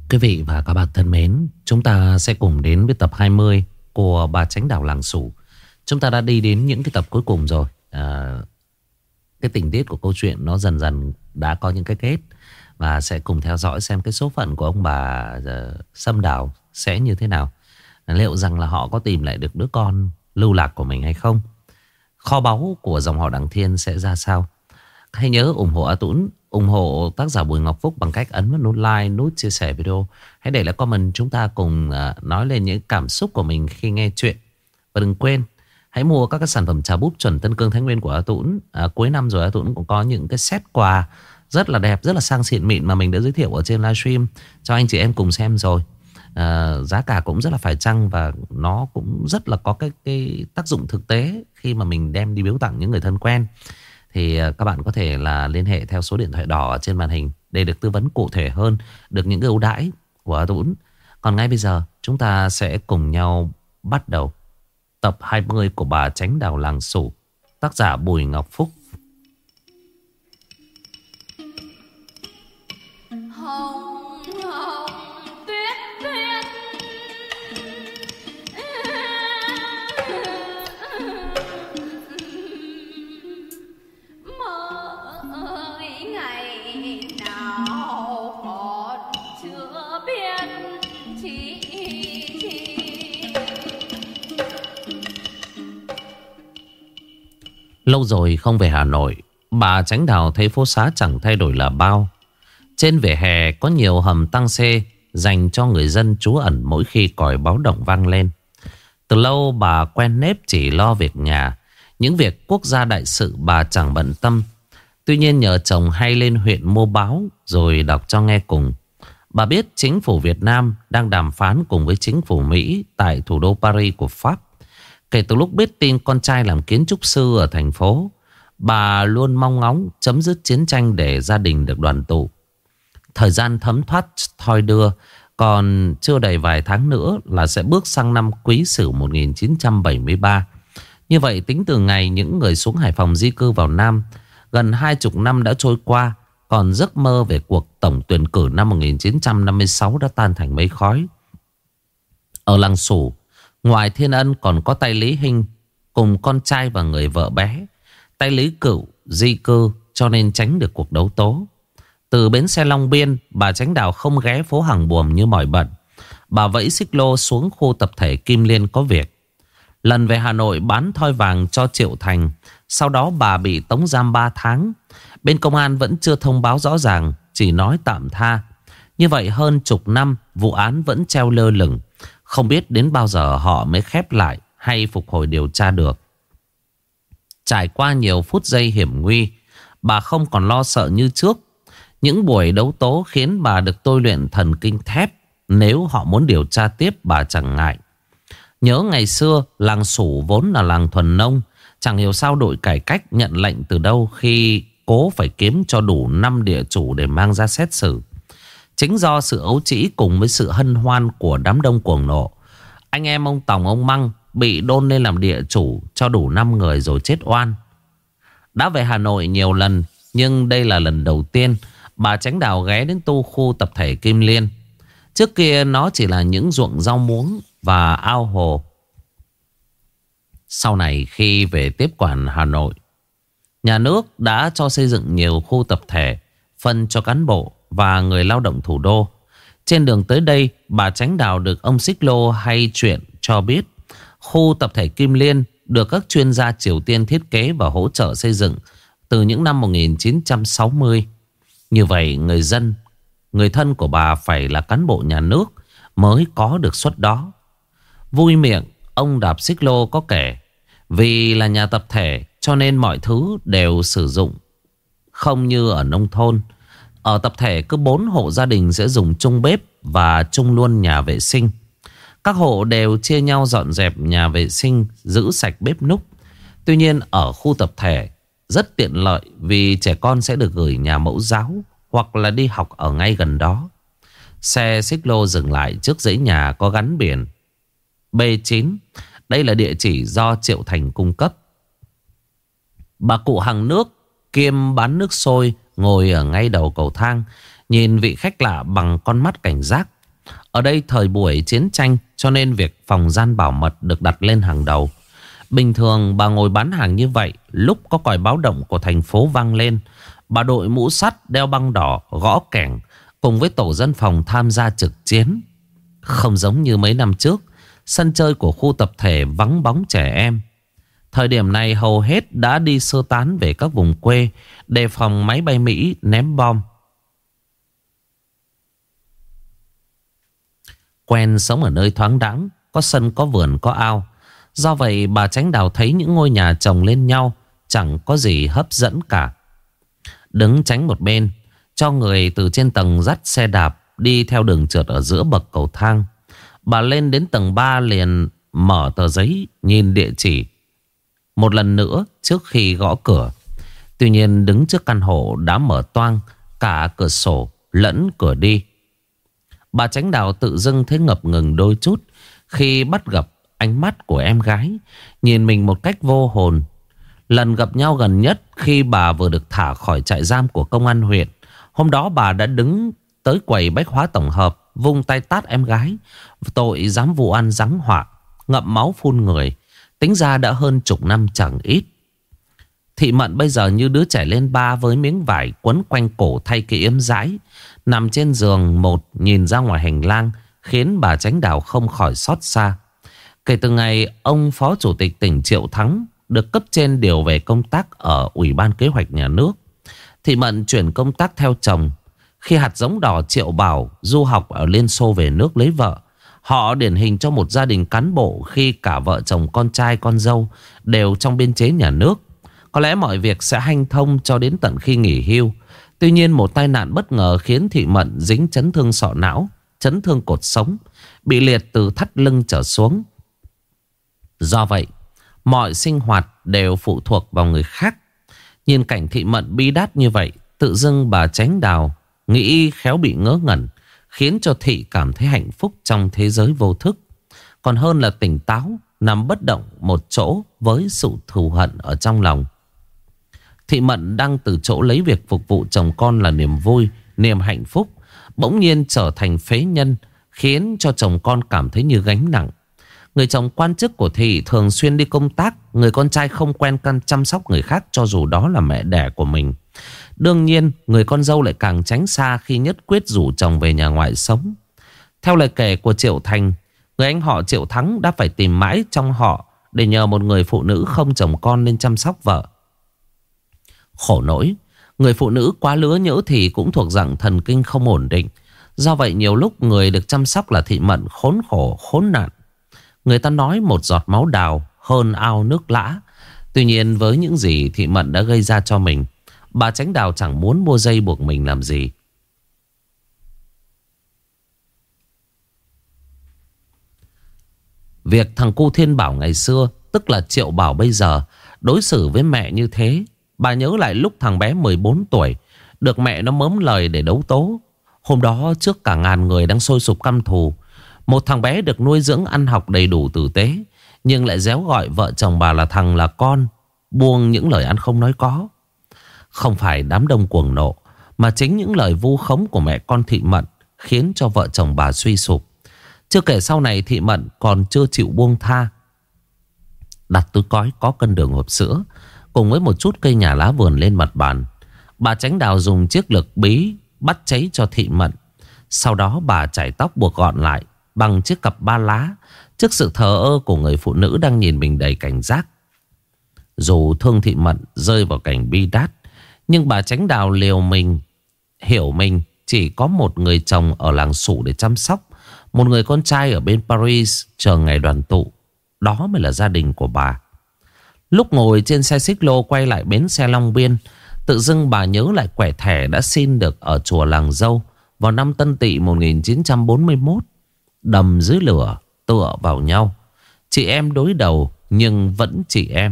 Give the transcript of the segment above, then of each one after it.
Quý vị và các bạn thân mến, chúng ta sẽ cùng đến với tập 20 của Bà Chánh Đảo Làng Sủ. Chúng ta đã đi đến những cái tập cuối cùng rồi. Cái tình tiết của câu chuyện nó dần dần đã có những cái kết. Và sẽ cùng theo dõi xem cái số phận của ông bà Sâm Đảo sẽ như thế nào. Liệu rằng là họ có tìm lại được đứa con lưu lạc của mình hay không? Kho báu của dòng họ Đặng Thiên sẽ ra sao? Hãy nhớ ủng hộ A Tũng, ủng hộ tác giả Bùi Ngọc Phúc bằng cách ấn vào nút like, nút chia sẻ video. Hãy để lại comment, chúng ta cùng nói lên những cảm xúc của mình khi nghe chuyện. Và đừng quên, hãy mua các cái sản phẩm trà búp chuẩn Tân Cương Thái Nguyên của A Tũng. Cuối năm rồi A Tũng cũng có những cái set quà rất là đẹp, rất là sang xịn mịn mà mình đã giới thiệu ở trên livestream cho anh chị em cùng xem rồi. Giá cả cũng rất là phải chăng và nó cũng rất là có cái tác dụng thực tế khi mà mình đem đi biếu tặng những người thân quen. Thì các bạn có thể là liên hệ theo số điện thoại đỏ trên màn hình để được tư vấn cụ thể hơn, được những ưu đãi của A Tũng. Còn ngay bây giờ chúng ta sẽ cùng nhau bắt đầu tập 20 của Bà Chánh Đảo Làng Sủ, tác giả Bùi Ngọc Phúc. Lâu rồi không về Hà Nội, bà Chánh Đào thấy phố xá chẳng thay đổi là bao. Trên vỉa hè có nhiều hầm tăng xê dành cho người dân trú ẩn mỗi khi còi báo động vang lên. Từ lâu bà quen nếp chỉ lo việc nhà, những việc quốc gia đại sự bà chẳng bận tâm. Tuy nhiên nhờ chồng hay lên huyện mua báo rồi đọc cho nghe cùng. Bà biết chính phủ Việt Nam đang đàm phán cùng với chính phủ Mỹ tại thủ đô Paris của Pháp. Kể từ lúc biết tin con trai làm kiến trúc sư ở thành phố, bà luôn mong ngóng chấm dứt chiến tranh để gia đình được đoàn tụ. Thời gian thấm thoát thoi đưa, còn chưa đầy vài tháng nữa là sẽ bước sang năm Quý Sửu 1973. Như vậy tính từ ngày những người xuống Hải Phòng di cư vào Nam, gần 20 năm đã trôi qua, còn giấc mơ về cuộc tổng tuyển cử năm 1956 đã tan thành mây khói. Ở Làng Sủ, ngoài Thiên Ân còn có tay Lý Hinh cùng con trai và người vợ bé. Tay Lý Cựu di cư cho nên tránh được cuộc đấu tố. Từ bến xe Long Biên, bà Chánh Đào không ghé phố Hàng Buồm như mỏi bận. Bà vẫy xích lô xuống khu tập thể Kim Liên có việc. Lần về Hà Nội bán thoi vàng cho Triệu Thành, sau đó bà bị tống giam 3 tháng. Bên công an vẫn chưa thông báo rõ ràng, chỉ nói tạm tha. Như vậy hơn chục năm vụ án vẫn treo lơ lửng. Không biết đến bao giờ họ mới khép lại hay phục hồi điều tra được. Trải qua nhiều phút giây hiểm nguy, bà không còn lo sợ như trước. Những buổi đấu tố khiến bà được tôi luyện thần kinh thép. Nếu họ muốn điều tra tiếp bà chẳng ngại. Nhớ ngày xưa làng Sủ vốn là làng thuần nông. Chẳng hiểu sao đội cải cách nhận lệnh từ đâu khi cố phải kiếm cho đủ 5 địa chủ để mang ra xét xử. Chính do sự ấu trĩ cùng với sự hân hoan của đám đông cuồng nộ, anh em ông Tòng ông Măng bị đôn lên làm địa chủ cho đủ 5 người rồi chết oan. Đã về Hà Nội nhiều lần, nhưng đây là lần đầu tiên bà Chánh Đào ghé đến khu tập thể Kim Liên. Trước kia nó chỉ là những ruộng rau muống và ao hồ. Sau này khi về tiếp quản Hà Nội, nhà nước đã cho xây dựng nhiều khu tập thể phân cho cán bộ và người lao động thủ đô. Trên đường tới đây, bà Chánh Đào được ông Xích Lô hay chuyện cho biết khu tập thể Kim Liên được các chuyên gia Triều Tiên thiết kế và hỗ trợ xây dựng từ những năm 1960. Như vậy người dân, người thân của bà phải là cán bộ nhà nước mới có được suất đó. Vui miệng, ông Đạp Xích Lô có kể vì là nhà tập thể cho nên mọi thứ đều sử dụng, không như ở nông thôn. Ở tập thể cứ 4 hộ gia đình sẽ dùng chung bếp và chung luôn nhà vệ sinh. Các hộ đều chia nhau dọn dẹp nhà vệ sinh, giữ sạch bếp núc. Tuy nhiên ở khu tập thể rất tiện lợi vì trẻ con sẽ được gửi nhà mẫu giáo hoặc là đi học ở ngay gần đó. Xe xích lô dừng lại trước dãy nhà có gắn biển B9. Đây là địa chỉ do Triệu Thành cung cấp. Bà cụ hàng nước kiêm bán nước sôi ngồi ở ngay đầu cầu thang, nhìn vị khách lạ bằng con mắt cảnh giác. Ở đây thời buổi chiến tranh, cho nên việc phòng gian bảo mật được đặt lên hàng đầu. Bình thường bà ngồi bán hàng như vậy, lúc có còi báo động của thành phố vang lên, bà đội mũ sắt, đeo băng đỏ, gõ kẻng cùng với tổ dân phòng tham gia trực chiến. Không giống như mấy năm trước, sân chơi của khu tập thể vắng bóng trẻ em. Thời điểm này hầu hết đã đi sơ tán về các vùng quê, đề phòng máy bay Mỹ ném bom. Quen sống ở nơi thoáng đãng, có sân có vườn có ao. Do vậy bà Chánh Đào thấy những ngôi nhà chồng lên nhau chẳng có gì hấp dẫn cả. Đứng tránh một bên, cho người từ trên tầng dắt xe đạp đi theo đường trượt ở giữa bậc cầu thang. Bà lên đến tầng 3 liền mở tờ giấy nhìn địa chỉ một lần nữa trước khi gõ cửa. Tuy nhiên đứng trước căn hộ đã mở toang cả cửa sổ lẫn cửa đi. Bà Chánh Đào tự dưng thấy ngập ngừng đôi chút khi bắt gặp ánh mắt của em gái nhìn mình một cách vô hồn. Lần gặp nhau gần nhất khi bà vừa được thả khỏi trại giam của công an huyện. Hôm đó bà đã đứng tới quầy bách hóa tổng hợp, vung tay tát em gái, tội dám vụ ăn giáng họa, ngậm máu phun người. Tính ra đã hơn chục năm chẳng ít. Thị Mận bây giờ như đứa trẻ lên ba với miếng vải quấn quanh cổ thay cái yếm dãi, nằm trên giường một nhìn ra ngoài hành lang, khiến bà Chánh Đào không khỏi xót xa. Kể từ ngày ông Phó Chủ tịch tỉnh Triệu Thắng được cấp trên điều về công tác ở Ủy ban Kế hoạch Nhà nước, Thị Mận chuyển công tác theo chồng. Khi hạt giống đỏ Triệu Bảo du học ở Liên Xô về nước lấy vợ, họ điển hình cho một gia đình cán bộ khi cả vợ chồng con trai con dâu đều trong biên chế nhà nước. Có lẽ mọi việc sẽ hanh thông cho đến tận khi nghỉ hưu. Tuy nhiên một tai nạn bất ngờ khiến Thị Mận dính chấn thương sọ não, chấn thương cột sống, bị liệt từ thắt lưng trở xuống. Do vậy mọi sinh hoạt đều phụ thuộc vào người khác. Nhìn cảnh Thị Mận bi đát như vậy, tự dưng bà Chánh Đào nghĩ khéo bị ngớ ngẩn, khiến cho Thị cảm thấy hạnh phúc trong thế giới vô thức, còn hơn là tỉnh táo nằm bất động một chỗ với sự thù hận ở trong lòng. Thị Mận đang từ chỗ lấy việc phục vụ chồng con là niềm vui, niềm hạnh phúc, bỗng nhiên trở thành phế nhân, khiến cho chồng con cảm thấy như gánh nặng. Người chồng quan chức của Thị thường xuyên đi công tác, người con trai không quen chăm sóc người khác cho dù đó là mẹ đẻ của mình. Đương nhiên người con dâu lại càng tránh xa khi nhất quyết rủ chồng về nhà ngoại sống. Theo lời kể của Triệu Thành, người anh họ Triệu Thắng đã phải tìm mãi trong họ để nhờ một người phụ nữ không chồng con lên chăm sóc vợ. Khổ nỗi, người phụ nữ quá lứa nhỡ thì cũng thuộc dạng thần kinh không ổn định. Do vậy nhiều lúc người được chăm sóc là Thị Mận khốn khổ khốn nạn. Người ta nói một giọt máu đào hơn ao nước lã. Tuy nhiên với những gì Thị Mận đã gây ra cho mình, bà Chánh Đào chẳng muốn mua dây buộc mình làm gì. Việc thằng cu Thiên Bảo ngày xưa, tức là Triệu Bảo bây giờ, đối xử với mẹ như thế, bà nhớ lại lúc thằng bé 14 tuổi được mẹ nó mớm lời để đấu tố. Hôm đó trước cả ngàn người đang sôi sục căm thù, một thằng bé được nuôi dưỡng ăn học đầy đủ tử tế, nhưng lại réo gọi vợ chồng bà là thằng là con, buông những lời ăn không nói có. Không phải đám đông cuồng nộ, mà chính những lời vu khống của mẹ con Thị Mận khiến cho vợ chồng bà suy sụp. Chưa kể sau này Thị Mận còn chưa chịu buông tha, đặt túi cói có cân đường hộp sữa cùng với một chút cây nhà lá vườn lên mặt bàn. Bà Chánh Đào dùng chiếc lược bí bắt cháy cho Thị Mận. Sau đó bà chải tóc buộc gọn lại bằng chiếc cặp ba lá, trước sự thờ ơ của người phụ nữ đang nhìn mình đầy cảnh giác. Dù thương Thị Mận rơi vào cảnh bi đát, nhưng bà Chánh Đào liều mình, hiểu mình chỉ có một người chồng ở làng Sủ để chăm sóc, một người con trai ở bên Paris chờ ngày đoàn tụ. Đó mới là gia đình của bà. Lúc ngồi trên xe xích lô quay lại bến xe Long Biên, tự dưng bà nhớ lại quẻ thẻ đã xin được ở chùa Làng Dâu vào năm Tân Tỵ 1941. Đầm dưới lửa tựa vào nhau, chị em đối đầu nhưng vẫn chị em.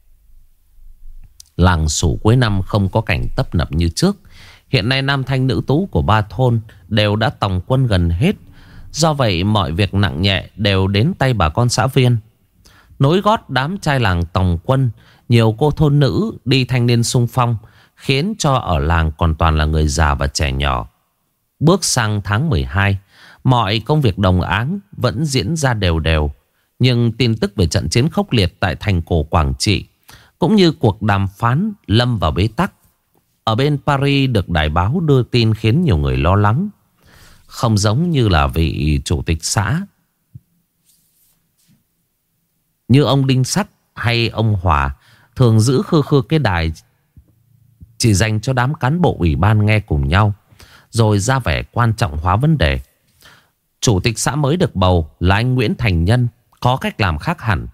Làng Sủ cuối năm không có cảnh tấp nập như trước. Hiện nay nam thanh nữ tú của ba thôn đều đã tòng quân gần hết. Do vậy mọi việc nặng nhẹ đều đến tay bà con xã viên. Nối gót đám trai làng tòng quân, nhiều cô thôn nữ đi thanh niên xung phong, khiến cho ở làng còn toàn là người già và trẻ nhỏ. Bước sang tháng 12, Mọi công việc đồng áng vẫn diễn ra đều đều. Nhưng tin tức về trận chiến khốc liệt tại thành cổ Quảng Trị cũng như cuộc đàm phán lâm vào bế tắc. Ở bên Paris được đài báo đưa tin khiến nhiều người lo lắng. Không giống như là vị chủ tịch xã như ông Đinh Sắt hay ông Hòa thường giữ khư khư cái đài chỉ dành cho đám cán bộ ủy ban nghe cùng nhau, rồi ra vẻ quan trọng hóa vấn đề. Chủ tịch xã mới được bầu là anh Nguyễn Thành Nhân, có cách làm khác hẳn.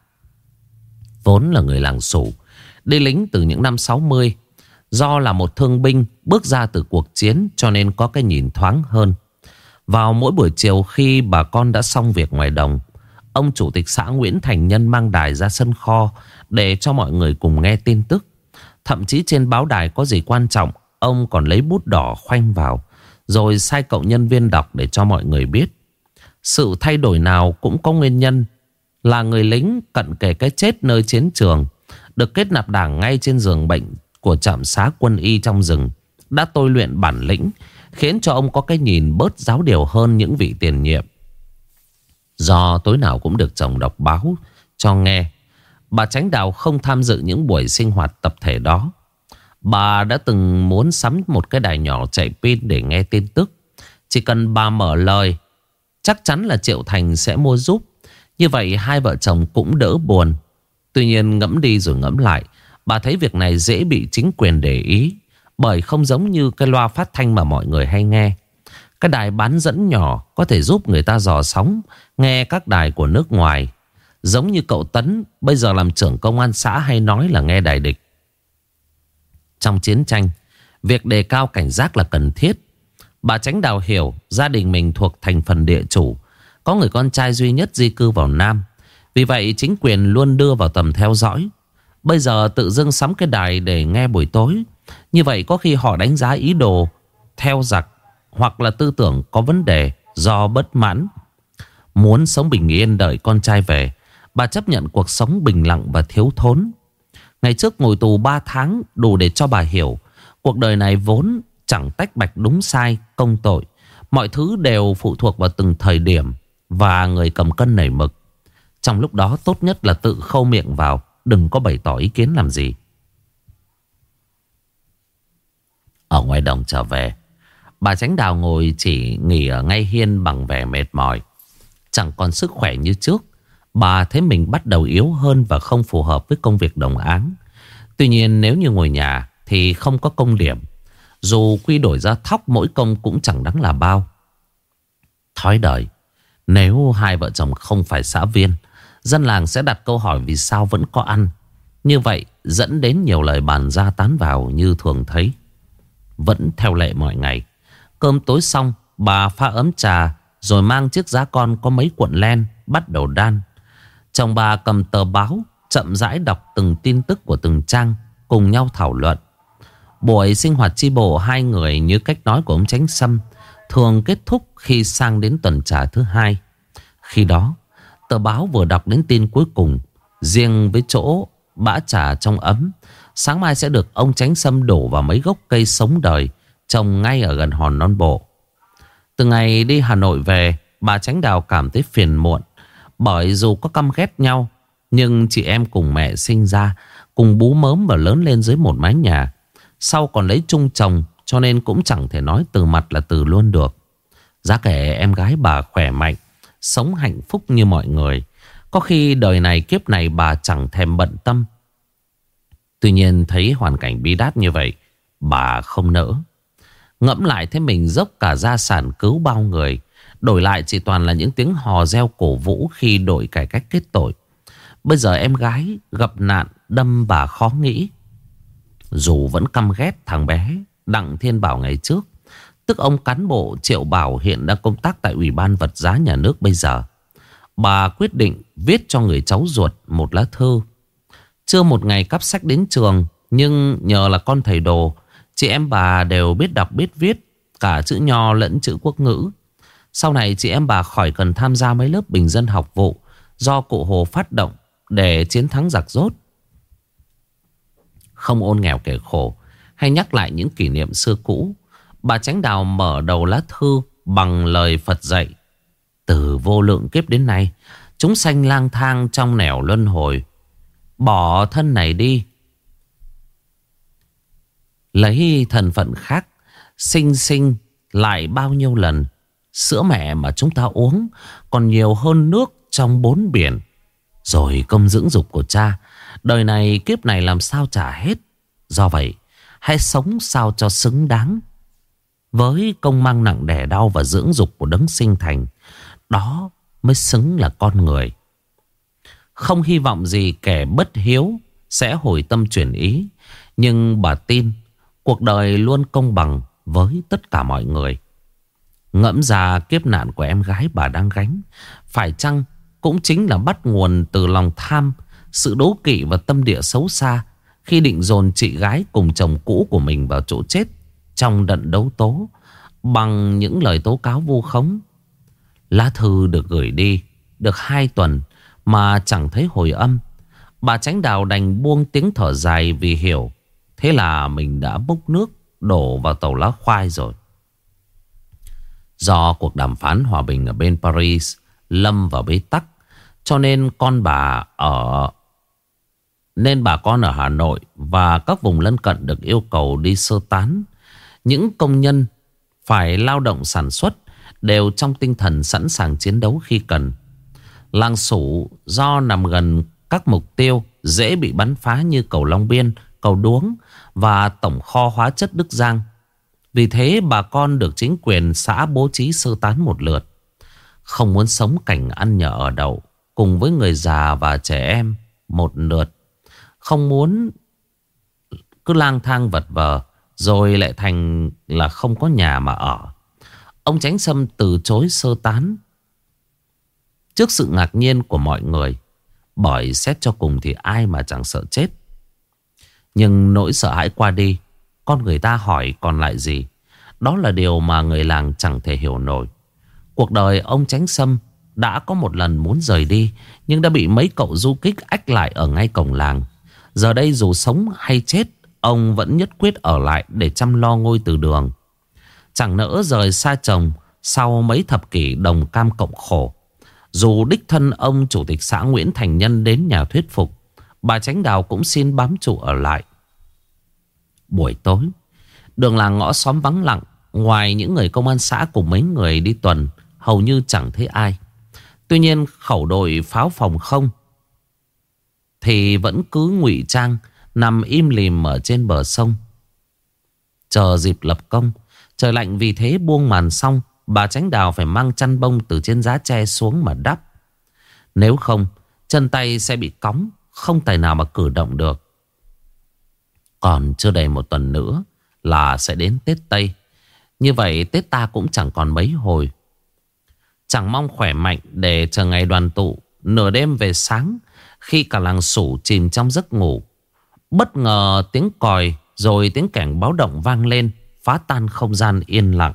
Vốn là người làng Sủ, đi lính từ những năm 60. Do là một thương binh bước ra từ cuộc chiến cho nên có cái nhìn thoáng hơn. Vào mỗi buổi chiều khi bà con đã xong việc ngoài đồng, ông chủ tịch xã Nguyễn Thành Nhân mang đài ra sân kho để cho mọi người cùng nghe tin tức. Thậm chí trên báo đài có gì quan trọng, ông còn lấy bút đỏ khoanh vào, rồi sai cậu nhân viên đọc để cho mọi người biết. Sự thay đổi nào cũng có nguyên nhân. Là người lính cận kề cái chết nơi chiến trường, được kết nạp đảng ngay trên giường bệnh của trạm xá quân y trong rừng, đã tôi luyện bản lĩnh, khiến cho ông có cái nhìn bớt giáo điều hơn những vị tiền nhiệm. Do tối nào cũng được chồng đọc báo cho nghe, bà Chánh Đào không tham dự những buổi sinh hoạt tập thể đó. Bà đã từng muốn sắm một cái đài nhỏ chạy pin để nghe tin tức. Chỉ cần bà mở lời, chắc chắn là Triệu Thành sẽ mua giúp. Như vậy hai vợ chồng cũng đỡ buồn. Tuy nhiên ngẫm đi rồi ngẫm lại, bà thấy việc này dễ bị chính quyền để ý, bởi không giống như cái loa phát thanh mà mọi người hay nghe. Cái đài bán dẫn nhỏ có thể giúp người ta dò sóng, nghe các đài của nước ngoài. Giống như cậu Tấn bây giờ làm trưởng công an xã hay nói là nghe đài địch. Trong chiến tranh, việc đề cao cảnh giác là cần thiết. Bà Chánh Đào hiểu gia đình mình thuộc thành phần địa chủ, có người con trai duy nhất di cư vào Nam. Vì vậy chính quyền luôn đưa vào tầm theo dõi. Bây giờ tự dưng sắm cái đài để nghe buổi tối, như vậy có khi họ đánh giá ý đồ theo giặc, hoặc là tư tưởng có vấn đề do bất mãn. Muốn sống bình yên đợi con trai về, bà chấp nhận cuộc sống bình lặng và thiếu thốn. Ngày trước ngồi tù 3 tháng đủ để cho bà hiểu cuộc đời này vốn chẳng tách bạch đúng sai, công tội. Mọi thứ đều phụ thuộc vào từng thời điểm và người cầm cân nảy mực. Trong lúc đó tốt nhất là tự khâu miệng vào, đừng có bày tỏ ý kiến làm gì. Ở ngoài đồng trở về, bà Chánh Đào ngồi chỉ nghỉ ở ngay hiên bằng vẻ mệt mỏi. Chẳng còn sức khỏe như trước. Bà thấy mình bắt đầu yếu hơn và không phù hợp với công việc đồng áng. Tuy nhiên nếu như ngồi nhà thì không có công điểm. Dù quy đổi ra thóc mỗi công cũng chẳng đáng là bao. Thói đời, nếu hai vợ chồng không phải xã viên, dân làng sẽ đặt câu hỏi vì sao vẫn có ăn. Như vậy dẫn đến nhiều lời bàn ra tán vào như thường thấy. Vẫn theo lệ mọi ngày, cơm tối xong, bà pha ấm trà rồi mang chiếc giá con có mấy cuộn len bắt đầu đan. Chồng bà cầm tờ báo chậm rãi đọc từng tin tức của từng trang, cùng nhau thảo luận. Buổi sinh hoạt chi bộ hai người như cách nói của ông Chánh Sâm thường kết thúc khi sang đến tuần trà thứ hai. Khi đó tờ báo vừa đọc đến tin cuối cùng, riêng với chỗ bã trà trong ấm sáng mai sẽ được ông Chánh Sâm đổ vào mấy gốc cây sống đời trồng ngay ở gần hòn non bộ. Từ ngày đi Hà Nội về, bà Chánh Đào cảm thấy phiền muộn. Bởi dù có căm ghét nhau, nhưng chị em cùng mẹ sinh ra, cùng bú mớm và lớn lên dưới một mái nhà. Sau còn lấy chung chồng, cho nên cũng chẳng thể nói từ mặt là từ luôn được. Giá kể em gái bà khỏe mạnh, sống hạnh phúc như mọi người. Có khi đời này kiếp này bà chẳng thèm bận tâm. Tuy nhiên thấy hoàn cảnh bi đát như vậy, bà không nỡ. Ngẫm lại thấy mình dốc cả gia sản cứu bao người, đổi lại chỉ toàn là những tiếng hò reo cổ vũ khi đội cải cách kết tội. Bây giờ em gái gặp nạn đâm bà khó nghĩ. Dù vẫn căm ghét thằng bé Đặng Thiên Bảo ngày trước, tức ông cán bộ Triệu Bảo hiện đang công tác tại Ủy ban Vật giá Nhà nước bây giờ, bà quyết định viết cho người cháu ruột một lá thư. Chưa một ngày cắp sách đến trường, nhưng nhờ là con thầy đồ, chị em bà đều biết đọc biết viết, cả chữ Nho lẫn chữ quốc ngữ. Sau này chị em bà khỏi cần tham gia mấy lớp bình dân học vụ do cụ Hồ phát động để chiến thắng giặc rốt. Không ôn nghèo kẻ khổ hay nhắc lại những kỷ niệm xưa cũ, bà Chánh Đào mở đầu lá thư bằng lời Phật dạy: Từ vô lượng kiếp đến nay, chúng sanh lang thang trong nẻo luân hồi. Bỏ thân này đi, lấy thân phận khác, sinh sinh lại bao nhiêu lần. Sữa mẹ mà chúng ta uống còn nhiều hơn nước trong 4 biển. Rồi công dưỡng dục của cha, đời này kiếp này làm sao trả hết. Do vậy, hãy sống sao cho xứng đáng với công mang nặng đẻ đau và dưỡng dục của đấng sinh thành. Đó mới xứng là con người. Không hy vọng gì kẻ bất hiếu sẽ hồi tâm chuyển ý. Nhưng bà tin cuộc đời luôn công bằng với tất cả mọi người. Ngẫm ra kiếp nạn của em gái bà đang gánh, phải chăng cũng chính là bắt nguồn từ lòng tham, sự đố kỵ và tâm địa xấu xa, khi định dồn chị gái cùng chồng cũ của mình vào chỗ chết trong trận đấu tố bằng những lời tố cáo vu khống. Lá thư được gửi đi được 2 tuần mà chẳng thấy hồi âm. Bà Chánh Đào đành buông tiếng thở dài vì hiểu thế là mình đã bốc nước đổ vào tàu lá khoai rồi. Do cuộc đàm phán hòa bình ở bên Paris lâm vào bế tắc, cho nên bà con ở Hà Nội và các vùng lân cận được yêu cầu đi sơ tán. Những công nhân phải lao động sản xuất đều trong tinh thần sẵn sàng chiến đấu khi cần. Làng Sủ do nằm gần các mục tiêu dễ bị bắn phá như cầu Long Biên, cầu Đuống và tổng kho hóa chất Đức Giang. Vì thế bà con được chính quyền xã bố trí sơ tán một lượt. Không muốn sống cảnh ăn nhờ ở đậu cùng với người già và trẻ em một lượt. Không muốn cứ lang thang vật vờ rồi lại thành là không có nhà mà ở. Ông Chánh Sâm từ chối sơ tán trước sự ngạc nhiên của mọi người, bởi xét cho cùng thì ai mà chẳng sợ chết. Nhưng nỗi sợ hãi qua đi, con người ta hỏi còn lại gì. Đó là điều mà người làng chẳng thể hiểu nổi. Cuộc đời ông Chánh Sâm đã có một lần muốn rời đi, nhưng đã bị mấy cậu du kích ách lại ở ngay cổng làng. Giờ đây dù sống hay chết, ông vẫn nhất quyết ở lại để chăm lo ngôi từ đường. Chẳng nỡ rời xa chồng sau mấy thập kỷ đồng cam cộng khổ. Dù đích thân ông chủ tịch xã Nguyễn Thành Nhân đến nhà thuyết phục, bà Chánh Đào cũng xin bám trụ ở lại. Buổi tối, đường làng ngõ xóm vắng lặng. Ngoài những người công an xã cùng mấy người đi tuần, hầu như chẳng thấy ai. Tuy nhiên khẩu đội pháo phòng không thì vẫn cứ ngụy trang nằm im lìm ở trên bờ sông, chờ dịp lập công. Trời lạnh vì thế buông màn xong, bà Chánh Đào phải mang chăn bông từ trên giá tre xuống mà đắp. Nếu không, chân tay sẽ bị cóng, không tài nào mà cử động được. Còn chưa đầy một tuần nữa là sẽ đến Tết Tây. Như vậy Tết ta cũng chẳng còn mấy hồi. Chẳng mong khỏe mạnh để chờ ngày đoàn tụ. Nửa đêm về sáng, khi cả làng Sủ chìm trong giấc ngủ, bất ngờ tiếng còi rồi tiếng kẻng báo động vang lên, phá tan không gian yên lặng.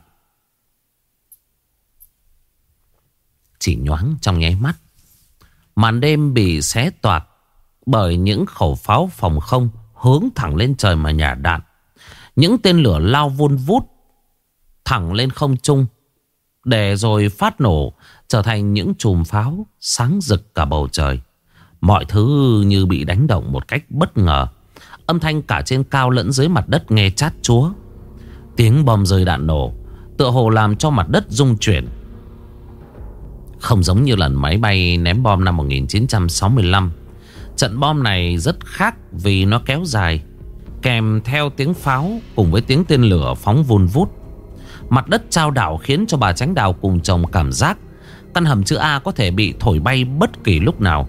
Chỉ nhoáng trong nháy mắt, màn đêm bị xé toạc bởi những khẩu pháo phòng không hướng thẳng lên trời mà nhả đạn. Những tên lửa lao vun vút thẳng lên không trung, để rồi phát nổ trở thành những chùm pháo sáng rực cả bầu trời. Mọi thứ như bị đánh động một cách bất ngờ. Âm thanh cả trên cao lẫn dưới mặt đất nghe chát chúa. Tiếng bom rơi đạn nổ tựa hồ làm cho mặt đất rung chuyển. Không giống như lần máy bay ném bom năm 1965. Trận bom này rất khác vì nó kéo dài, kèm theo tiếng pháo cùng với tiếng tên lửa phóng vun vút. Mặt đất chao đảo khiến cho bà Chánh Đào cùng chồng cảm giác căn hầm chữ A có thể bị thổi bay bất kỳ lúc nào.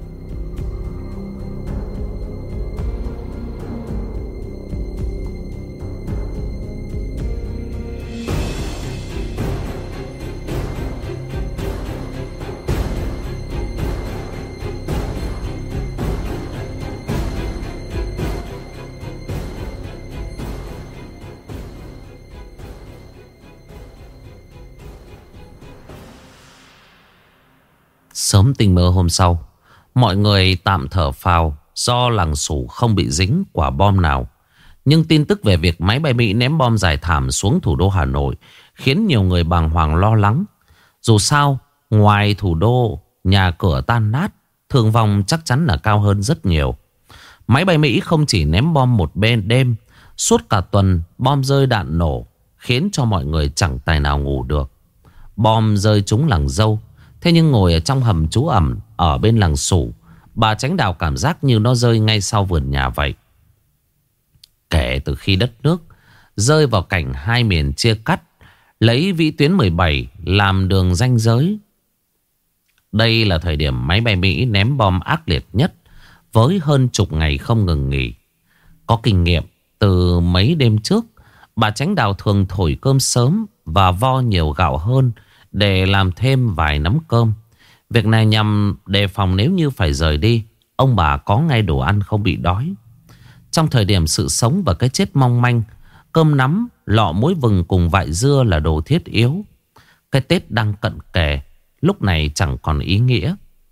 Sớm tinh mơ hôm sau, mọi người tạm thở phào do làng Sủ không bị dính quả bom nào. Nhưng tin tức về việc máy bay Mỹ ném bom dài thảm xuống thủ đô Hà Nội khiến nhiều người bàng hoàng lo lắng. Dù sao, ngoài thủ đô, nhà cửa tan nát, thương vong chắc chắn là cao hơn rất nhiều. Máy bay Mỹ không chỉ ném bom một bên đêm, suốt cả tuần bom rơi đạn nổ, khiến cho mọi người chẳng tài nào ngủ được. Bom rơi trúng làng Dâu, thế nhưng ngồi ở trong hầm trú ẩn ở bên làng Sủ, bà Chánh Đào cảm giác như nó rơi ngay sau vườn nhà vậy. Kể từ khi đất nước rơi vào cảnh hai miền chia cắt, lấy vĩ tuyến 17 làm đường ranh giới, đây là thời điểm máy bay Mỹ ném bom ác liệt nhất, với hơn chục ngày không ngừng nghỉ. Có kinh nghiệm từ mấy đêm trước, bà Chánh Đào thường thổi cơm sớm và vo nhiều gạo hơn để làm thêm vài nắm cơm. Việc này nhằm đề phòng nếu như phải rời đi, ông bà có ngay đồ ăn không bị đói. Trong thời điểm sự sống và cái chết mong manh, cơm nắm, lọ muối vừng cùng vại dưa là đồ thiết yếu. Cái Tết đang cận kề, lúc này chẳng còn ý nghĩa.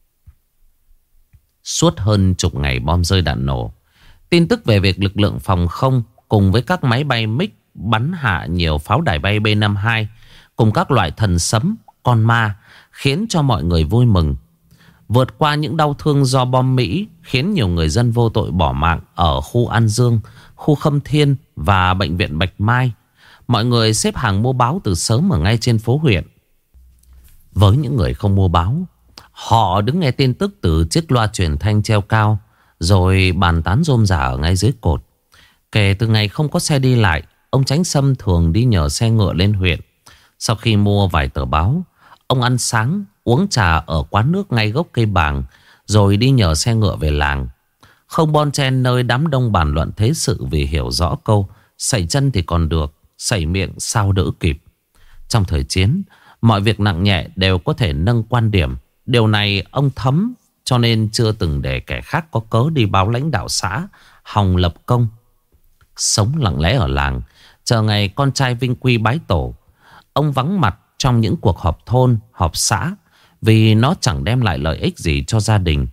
Suốt hơn chục ngày bom rơi đạn nổ, tin tức về việc lực lượng phòng không cùng với các máy bay MiG bắn hạ nhiều pháo đài bay B-52 cùng các loại thần sấm, con ma khiến cho mọi người vui mừng. Vượt qua những đau thương do bom Mỹ khiến nhiều người dân vô tội bỏ mạng ở khu An Dương, khu Khâm Thiên và bệnh viện Bạch Mai, mọi người xếp hàng mua báo từ sớm ở ngay trên phố huyện. Với những người không mua báo, họ đứng nghe tin tức từ chiếc loa truyền thanh treo cao, rồi bàn tán rôm rả ở ngay dưới cột. Kể từ ngày không có xe đi lại, ông Chánh Sâm thường đi nhờ xe ngựa lên huyện. Sau khi mua vài tờ báo, ông ăn sáng, uống trà ở quán nước ngay gốc cây bàng, rồi đi nhờ xe ngựa về làng. Không bon chen nơi đám đông bàn luận thế sự, vì hiểu rõ câu sẩy chân thì còn được, sẩy miệng sao đỡ kịp. Trong thời chiến, mọi việc nặng nhẹ đều có thể nâng quan điểm. Điều này ông thấm, cho nên chưa từng để kẻ khác có cớ đi báo lãnh đạo xã hòng lập công. Sống lặng lẽ ở làng, chờ ngày con trai vinh quy bái tổ. Ông vắng mặt trong những cuộc họp thôn, họp xã, vì nó chẳng đem lại lợi ích gì cho gia đình.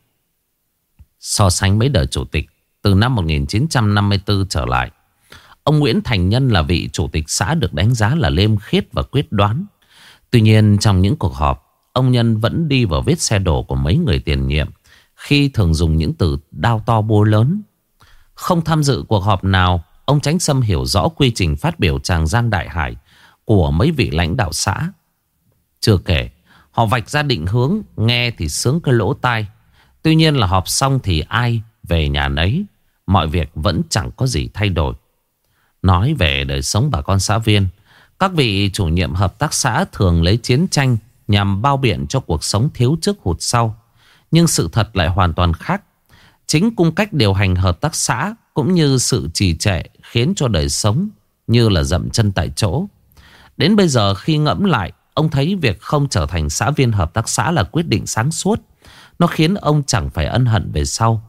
So sánh mấy đời chủ tịch từ năm 1954 trở lại, ông Nguyễn Thành Nhân là vị chủ tịch xã được đánh giá là liêm khiết và quyết đoán. Tuy nhiên trong những cuộc họp, ông Nhân vẫn đi vào vết xe đổ của mấy người tiền nhiệm, khi thường dùng những từ đao to búa lớn. Không tham dự cuộc họp nào, ông Chánh Sâm hiểu rõ quy trình phát biểu tràng gian đại hải của mấy vị lãnh đạo xã. Chưa kể, họ vạch ra định hướng, nghe thì sướng cái lỗ tai. Tuy nhiên là họp xong thì ai về nhà nấy, mọi việc vẫn chẳng có gì thay đổi. Nói về đời sống bà con xã viên, các vị chủ nhiệm hợp tác xã thường lấy chiến tranh nhằm bao biện cho cuộc sống thiếu trước hụt sau. Nhưng sự thật lại hoàn toàn khác. Chính cung cách điều hành hợp tác xã cũng như sự trì trệ khiến cho đời sống như là dậm chân tại chỗ. Đến bây giờ khi ngẫm lại, ông thấy việc không trở thành xã viên hợp tác xã là quyết định sáng suốt. Nó khiến ông chẳng phải ân hận về sau.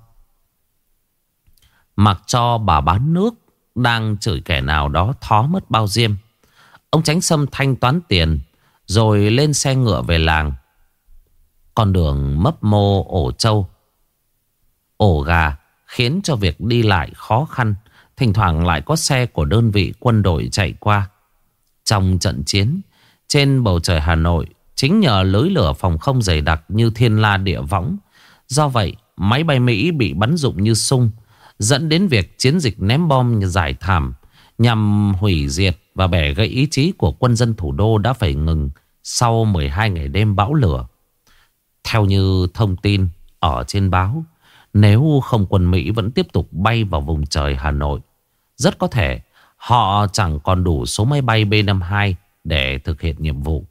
Mặc cho bà bán nước đang chửi kẻ nào đó thó mất bao diêm, ông Chánh Sâm thanh toán tiền rồi lên xe ngựa về làng. Con đường mấp mô ổ trâu, ổ gà khiến cho việc đi lại khó khăn. Thỉnh thoảng lại có xe của đơn vị quân đội chạy qua. Trong trận chiến trên bầu trời Hà Nội, chính nhờ lưới lửa phòng không dày đặc như thiên la địa võng, do vậy máy bay Mỹ bị bắn rụng như sung, dẫn đến việc chiến dịch ném bom giải thảm nhằm hủy diệt và bẻ gãy ý chí của quân dân thủ đô đã phải ngừng sau 12 ngày đêm bão lửa. Theo như thông tin ở trên báo, nếu không quân Mỹ vẫn tiếp tục bay vào vùng trời Hà Nội, rất có thể họ chẳng còn đủ số máy bay B-52 để thực hiện nhiệm vụ.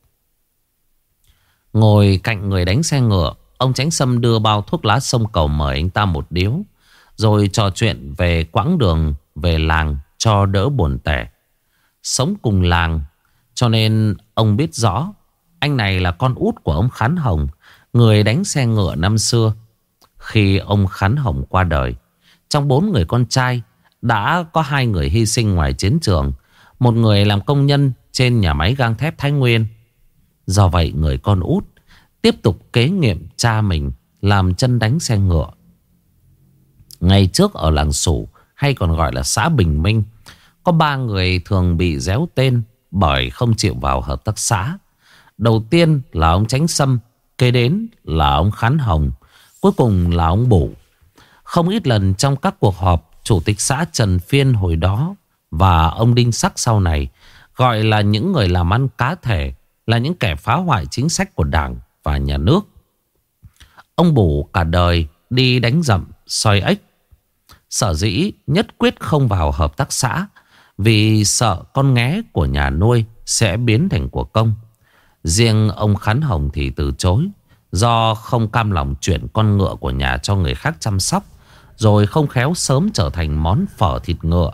Ngồi cạnh người đánh xe ngựa, ông Chánh Sâm đưa bao thuốc lá sông Cầu mời anh ta một điếu, rồi trò chuyện về quãng đường về làng cho đỡ buồn tẻ. Sống cùng làng, cho nên ông biết rõ anh này là con út của ông Khán Hồng, người đánh xe ngựa năm xưa. Khi ông Khán Hồng qua đời, trong 4 người con trai đã có 2 người hy sinh ngoài chiến trường. Một người làm công nhân trên nhà máy gang thép Thái Nguyên. Do vậy người con út tiếp tục kế nghiệm cha mình làm chân đánh xe ngựa. Ngày trước ở làng Sủ, hay còn gọi là xã Bình Minh, có 3 người thường bị réo tên bởi không chịu vào hợp tác xã. Đầu tiên là ông Chánh Sâm, kế đến là ông Khán Hồng, cuối cùng là ông Bủ. Không ít lần trong các cuộc họp, chủ tịch xã Trần Phiên hồi đó và ông Đinh Sắc sau này gọi là những người làm ăn cá thể, là những kẻ phá hoại chính sách của Đảng và nhà nước. Ông Bủ cả đời đi đánh dậm, soi ếch. Sở dĩ nhất quyết không vào hợp tác xã vì sợ con nghé của nhà nuôi sẽ biến thành của công. Riêng ông Khán Hồng thì từ chối, do không cam lòng chuyển con ngựa của nhà cho người khác chăm sóc, rồi không khéo sớm trở thành món phở thịt ngựa.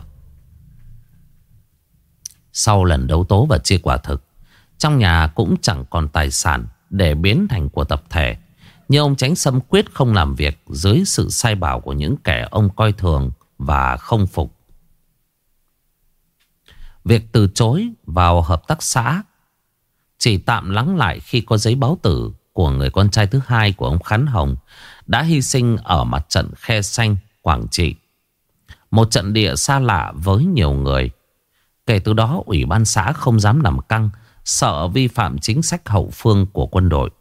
Sau lần đấu tố và chia quả thực, trong nhà cũng chẳng còn tài sản để biến thành của tập thể. Nhưng ông Chánh Sâm quyết không làm việc dưới sự sai bảo của những kẻ ông coi thường và không phục. Việc từ chối vào hợp tác xã chỉ tạm lắng lại khi có giấy báo tử của người con trai thứ hai của ông Khán Hồng đã hy sinh ở mặt trận Khe Xanh, Quảng Trị. Một trận địa xa lạ với nhiều người. Kể từ đó ủy ban xã không dám làm căng, sợ vi phạm chính sách hậu phương của quân đội.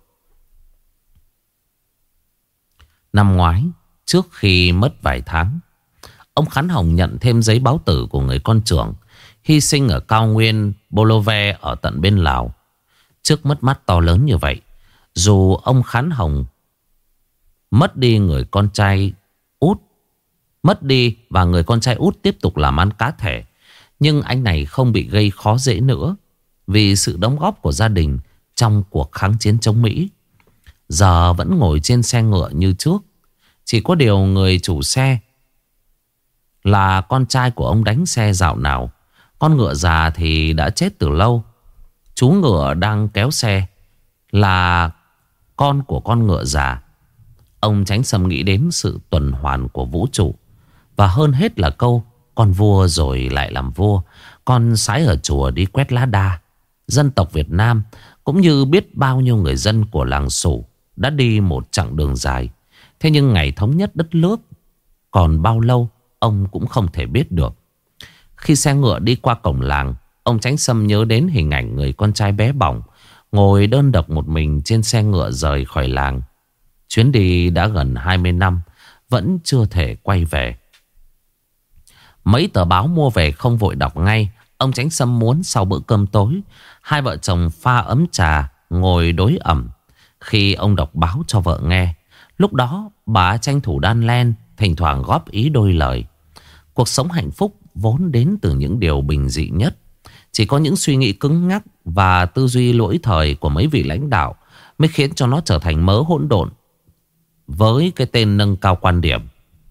Năm ngoái, trước khi mất vài tháng, ông Khán Hồng nhận thêm giấy báo tử của người con trưởng hy sinh ở cao nguyên Bolove ở tận bên Lào. Trước mất mát to lớn như vậy, dù ông Khán Hồng mất đi người con trai út, và người con trai út tiếp tục làm ăn cá thể, nhưng anh này không bị gây khó dễ nữa vì sự đóng góp của gia đình trong cuộc kháng chiến chống Mỹ. Giờ vẫn ngồi trên xe ngựa như trước. Chỉ có điều người chủ xe là con trai của ông đánh xe dạo nào. Con ngựa già thì đã chết từ lâu. Chú ngựa đang kéo xe là con của con ngựa già. Ông Chánh Sâm nghĩ đến sự tuần hoàn của vũ trụ, và hơn hết là câu con vua rồi lại làm vua, con sái ở chùa đi quét lá đa. Dân tộc Việt Nam cũng như biết bao nhiêu người dân của làng Sủ đã đi một chặng đường dài. Thế nhưng ngày thống nhất đất nước còn bao lâu ông cũng không thể biết được. Khi xe ngựa đi qua cổng làng, ông Chánh Sâm nhớ đến hình ảnh người con trai bé bỏng ngồi đơn độc một mình trên xe ngựa rời khỏi làng. Chuyến đi đã gần 20 năm vẫn chưa thể quay về. Mấy tờ báo mua về không vội đọc ngay. Ông Chánh Sâm muốn sau bữa cơm tối, hai vợ chồng pha ấm trà ngồi đối ẩm. Khi ông đọc báo cho vợ nghe, lúc đó bà tranh thủ đan len, thỉnh thoảng góp ý đôi lời. Cuộc sống hạnh phúc vốn đến từ những điều bình dị nhất. Chỉ có những suy nghĩ cứng nhắc và tư duy lỗi thời của mấy vị lãnh đạo mới khiến cho nó trở thành mớ hỗn độn với cái tên nâng cao quan điểm.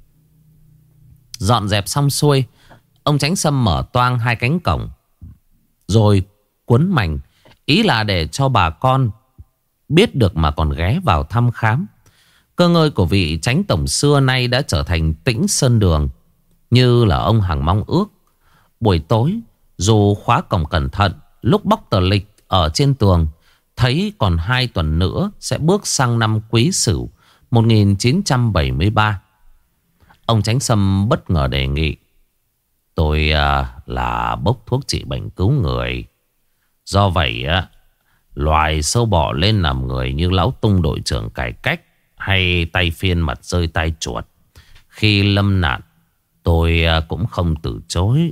Dọn dẹp xong xuôi, ông Chánh Sâm mở toang hai cánh cổng rồi cuốn mảnh, ý là để cho bà con biết được mà còn ghé vào thăm khám. Cơ ngơi của vị Chánh tổng xưa nay đã trở thành Tĩnh Sơn Đường, như là ông hằng mong ước. Buổi tối, dù khóa cổng cẩn thận, lúc bóc tờ lịch ở trên tường thấy còn 2 tuần nữa sẽ bước sang năm Quý Sửu 1973. Ông Chánh Sâm bất ngờ đề nghị: tôi là bốc thuốc trị bệnh cứu người. Do vậy loài sâu bọ lên làm người như lão Tung đội trưởng cải cách hay tay phiên mặt rơi tay chuột, khi lâm nạn tôi cũng không từ chối.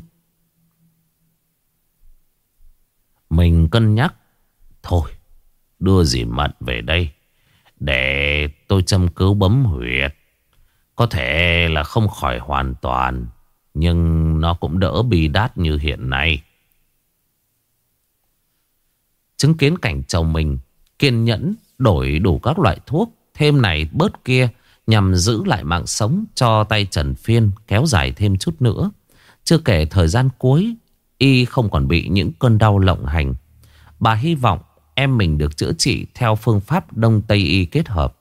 Mình cân nhắc, thôi đưa dì Mận về đây để tôi châm cứu bấm huyệt. Có thể là không khỏi hoàn toàn, nhưng nó cũng đỡ bi đát như hiện nay. Chứng kiến cảnh chồng mình kiên nhẫn đổi đủ các loại thuốc, thêm này bớt kia, nhằm giữ lại mạng sống cho tay Trần Phiên kéo dài thêm chút nữa. Chưa kể thời gian cuối, y không còn bị những cơn đau lộng hành. Bà hy vọng em mình được chữa trị theo phương pháp Đông Tây y kết hợp.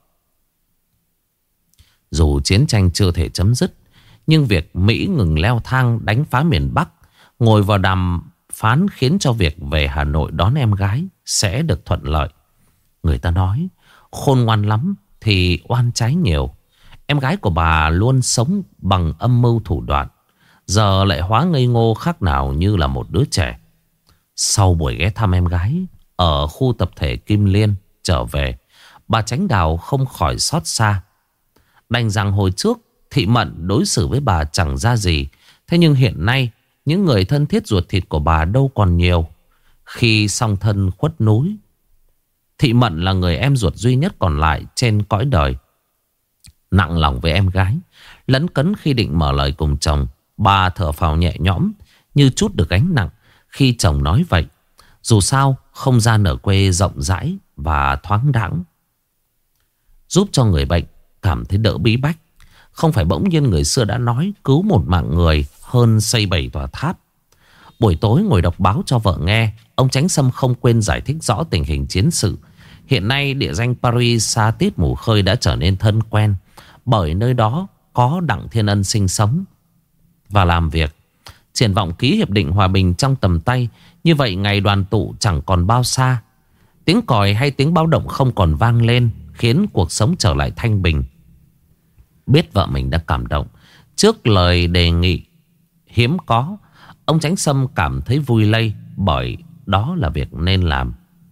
Dù chiến tranh chưa thể chấm dứt, nhưng việc Mỹ ngừng leo thang đánh phá miền Bắc, ngồi vào đàm phán khiến cho việc về Hà Nội đón em gái sẽ được thuận lợi. Người ta nói khôn ngoan lắm thì oan trái nhiều. Em gái của bà luôn sống bằng âm mưu thủ đoạn, giờ lại hóa ngây ngô khác nào như là một đứa trẻ. Sau buổi ghé thăm em gái ở khu tập thể Kim Liên, trở về, bà Chánh Đào không khỏi xót xa. Đành rằng hồi trước Thị Mận đối xử với bà chẳng ra gì. Thế nhưng hiện nay những người thân thiết ruột thịt của bà đâu còn nhiều. Khi song thân khuất núi, Thị Mận là người em ruột duy nhất còn lại trên cõi đời. Nặng lòng với em gái, lấn cấn khi định mở lời cùng chồng, bà thở phào nhẹ nhõm như trút được gánh nặng khi chồng nói vậy. Dù sao không gian ở quê rộng rãi và thoáng đãng, giúp cho người bệnh cảm thấy đỡ bí bách. Không phải bỗng nhiên người xưa đã nói cứu một mạng người hơn xây 7 tòa tháp. Buổi tối ngồi đọc báo cho vợ nghe, ông Chánh Sâm không quên giải thích rõ tình hình chiến sự. Hiện nay địa danh Paris Sa Tít Mù Khơi đã trở nên thân quen, bởi nơi đó có Đặng Thiên Ân sinh sống và làm việc. Triển vọng ký hiệp định hòa bình trong tầm tay. Như vậy ngày đoàn tụ chẳng còn bao xa. Tiếng còi hay tiếng báo động không còn vang lên, khiến cuộc sống trở lại thanh bình. Biết vợ mình đã cảm động trước lời đề nghị hiếm có, ông Chánh Sâm cảm thấy vui lây, bởi đó là việc nên làm.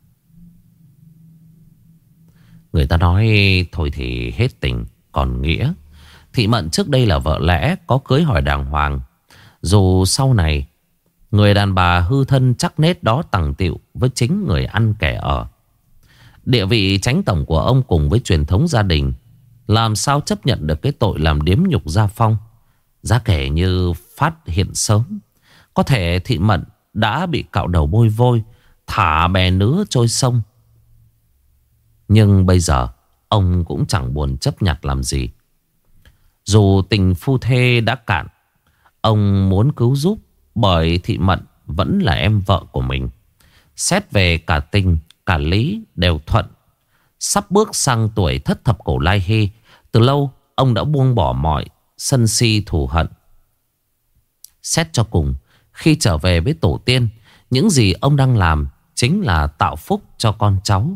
Người ta nói thôi thì hết tình còn nghĩa. Thị Mận trước đây là vợ lẽ, có cưới hỏi đàng hoàng. Dù sau này người đàn bà hư thân chắc nết đó tằng tịu với chính người ăn kẻ ở. Địa vị chánh tổng của ông cùng với truyền thống gia đình làm sao chấp nhận được cái tội làm điếm nhục gia phong. Giá kể như phát hiện sớm, có thể Thị Mận đã bị cạo đầu bôi vôi, thả bè nứa trôi sông. Nhưng bây giờ ông cũng chẳng buồn chấp nhặt làm gì. Dù tình phu thê đã cạn, ông muốn cứu giúp, bởi Thị Mận vẫn là em vợ của mình. Xét về cả tình cả lý đều thuận. Sắp bước sang tuổi thất thập cổ lai hy, từ lâu ông đã buông bỏ mọi sân si thù hận. Xét cho cùng, khi trở về với tổ tiên, những gì ông đang làm chính là tạo phúc cho con cháu.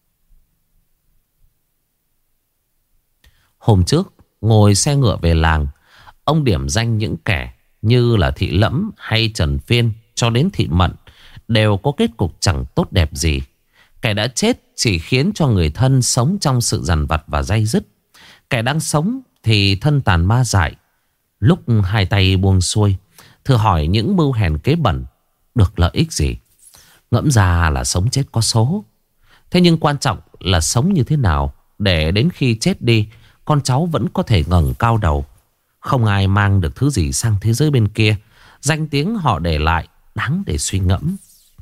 Hôm trước ngồi xe ngựa về làng, ông điểm danh những kẻ như là Thị Lẫm hay Trần Phiên cho đến Thị Mận đều có kết cục chẳng tốt đẹp gì. Kẻ đã chết chỉ khiến cho người thân sống trong sự dằn vặt và day dứt. Kẻ đang sống thì thân tàn ma dại, lúc hai tay buông xuôi, thử hỏi những mưu hèn kế bẩn được lợi ích gì. Ngẫm ra là sống chết có số. Thế nhưng quan trọng là sống như thế nào để đến khi chết đi, con cháu vẫn có thể ngẩng cao đầu. Không ai mang được thứ gì sang thế giới bên kia. Danh tiếng họ để lại đáng để suy ngẫm.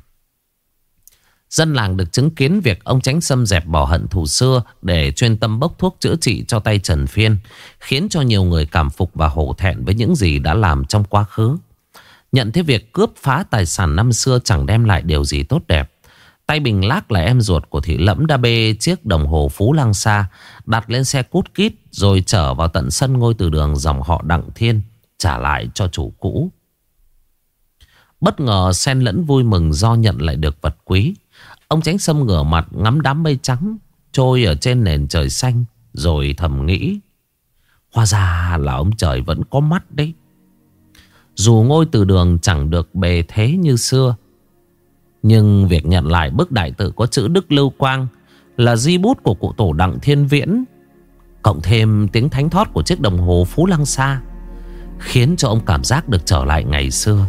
Dân làng được chứng kiến việc ông Chánh Sâm dẹp bỏ hận thù xưa để chuyên tâm bốc thuốc chữa trị cho tay Trần Phiên, khiến cho nhiều người cảm phục và hổ thẹn với những gì đã làm trong quá khứ. Nhận thấy việc cướp phá tài sản năm xưa chẳng đem lại điều gì tốt đẹp, tay Bình Lác là em ruột của Thị Lẫm đã bê chiếc đồng hồ Phú Lăng Sa, đặt lên xe cút kít rồi chở vào tận sân ngôi từ đường dòng họ Đặng Thiên, trả lại cho chủ cũ. Bất ngờ xen lẫn vui mừng do nhận lại được vật quý, ông Chánh Sâm ngửa mặt ngắm đám mây trắng trôi ở trên nền trời xanh, rồi thầm nghĩ: hóa ra là ông trời vẫn có mắt đấy. Dù ngôi từ đường chẳng được bề thế như xưa, nhưng việc nhận lại bức đại tự có chữ Đức Lưu Quang là di bút của cụ tổ Đặng Thiên Viễn, cộng thêm tiếng thánh thót của chiếc đồng hồ Phú Lăng Sa, khiến cho ông cảm giác được trở lại ngày xưa.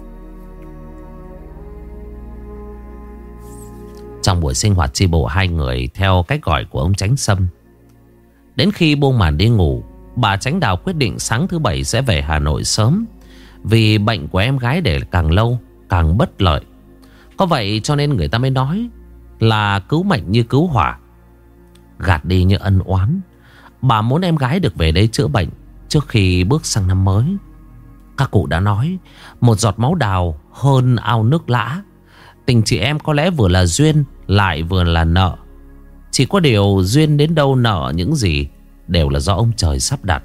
Trong buổi sinh hoạt chi bộ hai người theo cách gọi của ông Chánh Sâm, đến khi buông màn đi ngủ, bà Chánh Đào quyết định sáng thứ Bảy sẽ về Hà Nội sớm, vì bệnh của em gái để càng lâu càng bất lợi. Có vậy cho nên người ta mới nói là cứu mệnh như cứu hỏa, gạt đi như ân oán. Bà muốn em gái được về đây chữa bệnh trước khi bước sang năm mới. Các cụ đã nói một giọt máu đào hơn ao nước lã. Tình chị em có lẽ vừa là duyên lại vừa là nợ. Chỉ có điều duyên đến đâu nợ những gì đều là do ông trời sắp đặt.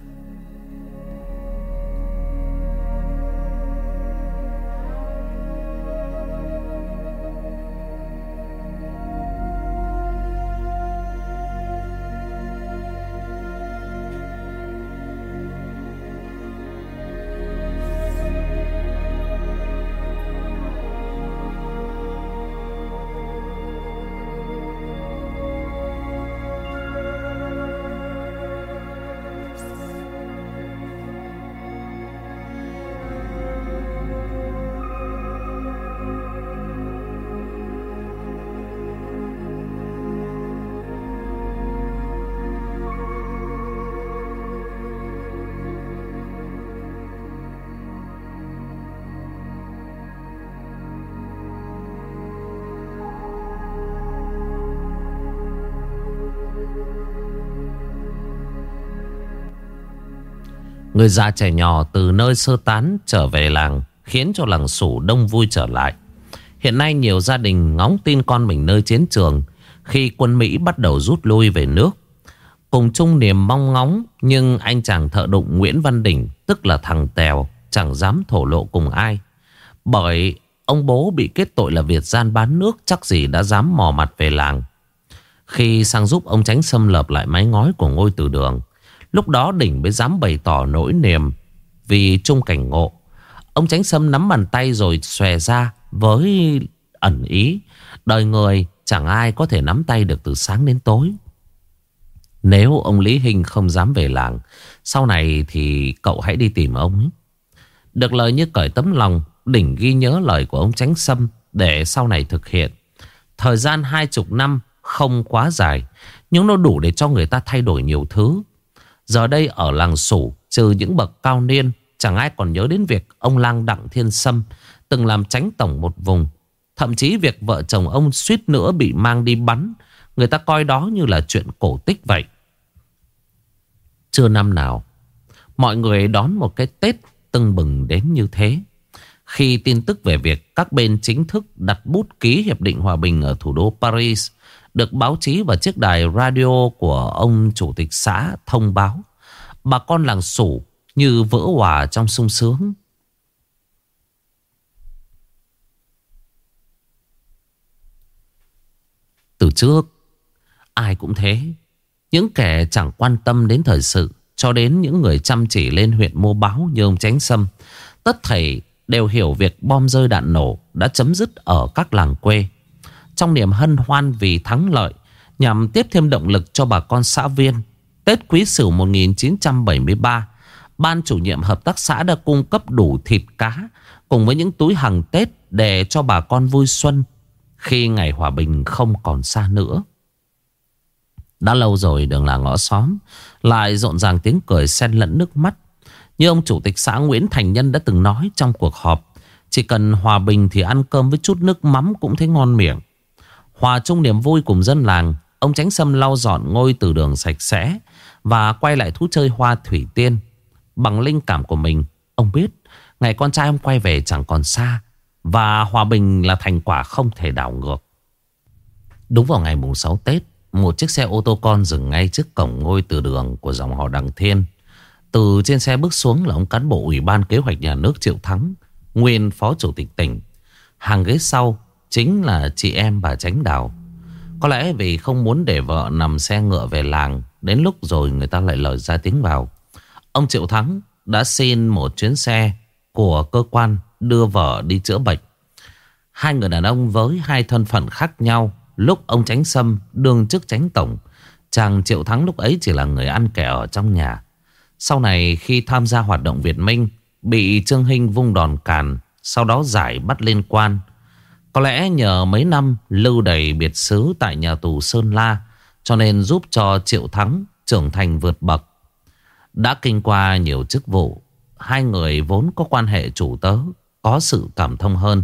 Người già trẻ nhỏ từ nơi sơ tán trở về làng, khiến cho làng Sủ đông vui trở lại. Hiện nay nhiều gia đình ngóng tin con mình nơi chiến trường khi quân Mỹ bắt đầu rút lui về nước. Cùng chung niềm mong ngóng, nhưng anh chàng thợ đụng Nguyễn Văn Đỉnh, tức là thằng Tèo, chẳng dám thổ lộ cùng ai. Bởi ông bố bị kết tội là việt gian bán nước, chắc gì đã dám mò mặt về làng. Khi sang giúp ông Chánh Sâm lợp lại mái ngói của ngôi từ đường, lúc đó Đỉnh mới dám bày tỏ nỗi niềm vì chung cảnh ngộ. Ông Chánh Sâm nắm bàn tay rồi xòe ra với ẩn ý: đời người chẳng ai có thể nắm tay được từ sáng đến tối. Nếu ông Lý Hinh không dám về làng, sau này thì cậu hãy đi tìm ông ấy. Được lời như cởi tấm lòng, Đỉnh ghi nhớ lời của ông Chánh Sâm để sau này thực hiện. Thời gian 20 năm không quá dài, nhưng nó đủ để cho người ta thay đổi nhiều thứ. Giờ đây ở làng Sủ, trừ những bậc cao niên, chẳng ai còn nhớ đến việc ông lang Đặng Thiên Sâm từng làm chánh tổng một vùng. Thậm chí việc vợ chồng ông suýt nữa bị mang đi bắn, người ta coi đó như là chuyện cổ tích vậy. Chưa năm nào mọi người đón một cái Tết tưng bừng đến như thế. Khi tin tức về việc các bên chính thức đặt bút ký Hiệp định Hòa bình ở thủ đô Paris được báo chí và chiếc đài radio của ông chủ tịch xã thông báo, bà con làng Sủ như vỡ òa trong sung sướng. Từ trước ai cũng thế, những kẻ chẳng quan tâm đến thời sự cho đến những người chăm chỉ lên huyện mua báo như ông Chánh Sâm, tất thảy đều hiểu việc bom rơi đạn nổ đã chấm dứt ở các làng quê. Trong niềm hân hoan vì thắng lợi, nhằm tiếp thêm động lực cho bà con xã viên, Tết Quý Sửu 1973, ban chủ nhiệm hợp tác xã đã cung cấp đủ thịt cá cùng với những túi hàng Tết để cho bà con vui xuân khi ngày hòa bình không còn xa nữa. Đã lâu rồi đường làng ngõ xóm lại rộn ràng tiếng cười xen lẫn nước mắt. Như ông chủ tịch xã Nguyễn Thành Nhân đã từng nói trong cuộc họp, chỉ cần hòa bình thì ăn cơm với chút nước mắm cũng thấy ngon miệng. Hòa chung niềm vui cùng dân làng, ông Chánh Sâm lau dọn ngôi từ đường sạch sẽ và quay lại thú chơi hoa thủy tiên. Bằng linh cảm của mình, ông biết ngày con trai ông quay về chẳng còn xa, và hòa bình là thành quả không thể đảo ngược. Đúng vào ngày mùng 6 Tết, một chiếc xe ô tô con dừng ngay trước cổng ngôi từ đường của dòng họ Đặng Thiên. Từ trên xe bước xuống là ông cán bộ Ủy ban Kế hoạch Nhà nước Triệu Thắng, nguyên phó chủ tịch tỉnh. Hàng ghế sau chính là chị em bà Chánh Đào. Có lẽ vì không muốn để vợ nằm xe ngựa về làng, đến lúc rồi người ta lại lời ra tiếng vào, ông Triệu Thắng đã xin một chuyến xe của cơ quan đưa vợ đi chữa bệnh. Hai người đàn ông với hai thân phận khác nhau. Lúc ông Chánh Sâm đương chức chánh tổng, chàng Triệu Thắng lúc ấy chỉ là người ăn kẻ ở trong nhà. Sau này khi tham gia hoạt động Việt Minh, bị Trương Hinh vung đòn càn, sau đó giải bắt lên quan. Có lẽ nhờ mấy năm lưu đày biệt xứ tại nhà tù Sơn La, cho nên giúp cho Triệu Thắng trưởng thành vượt bậc. Đã kinh qua nhiều chức vụ, hai người vốn có quan hệ chủ tớ, có sự cảm thông hơn.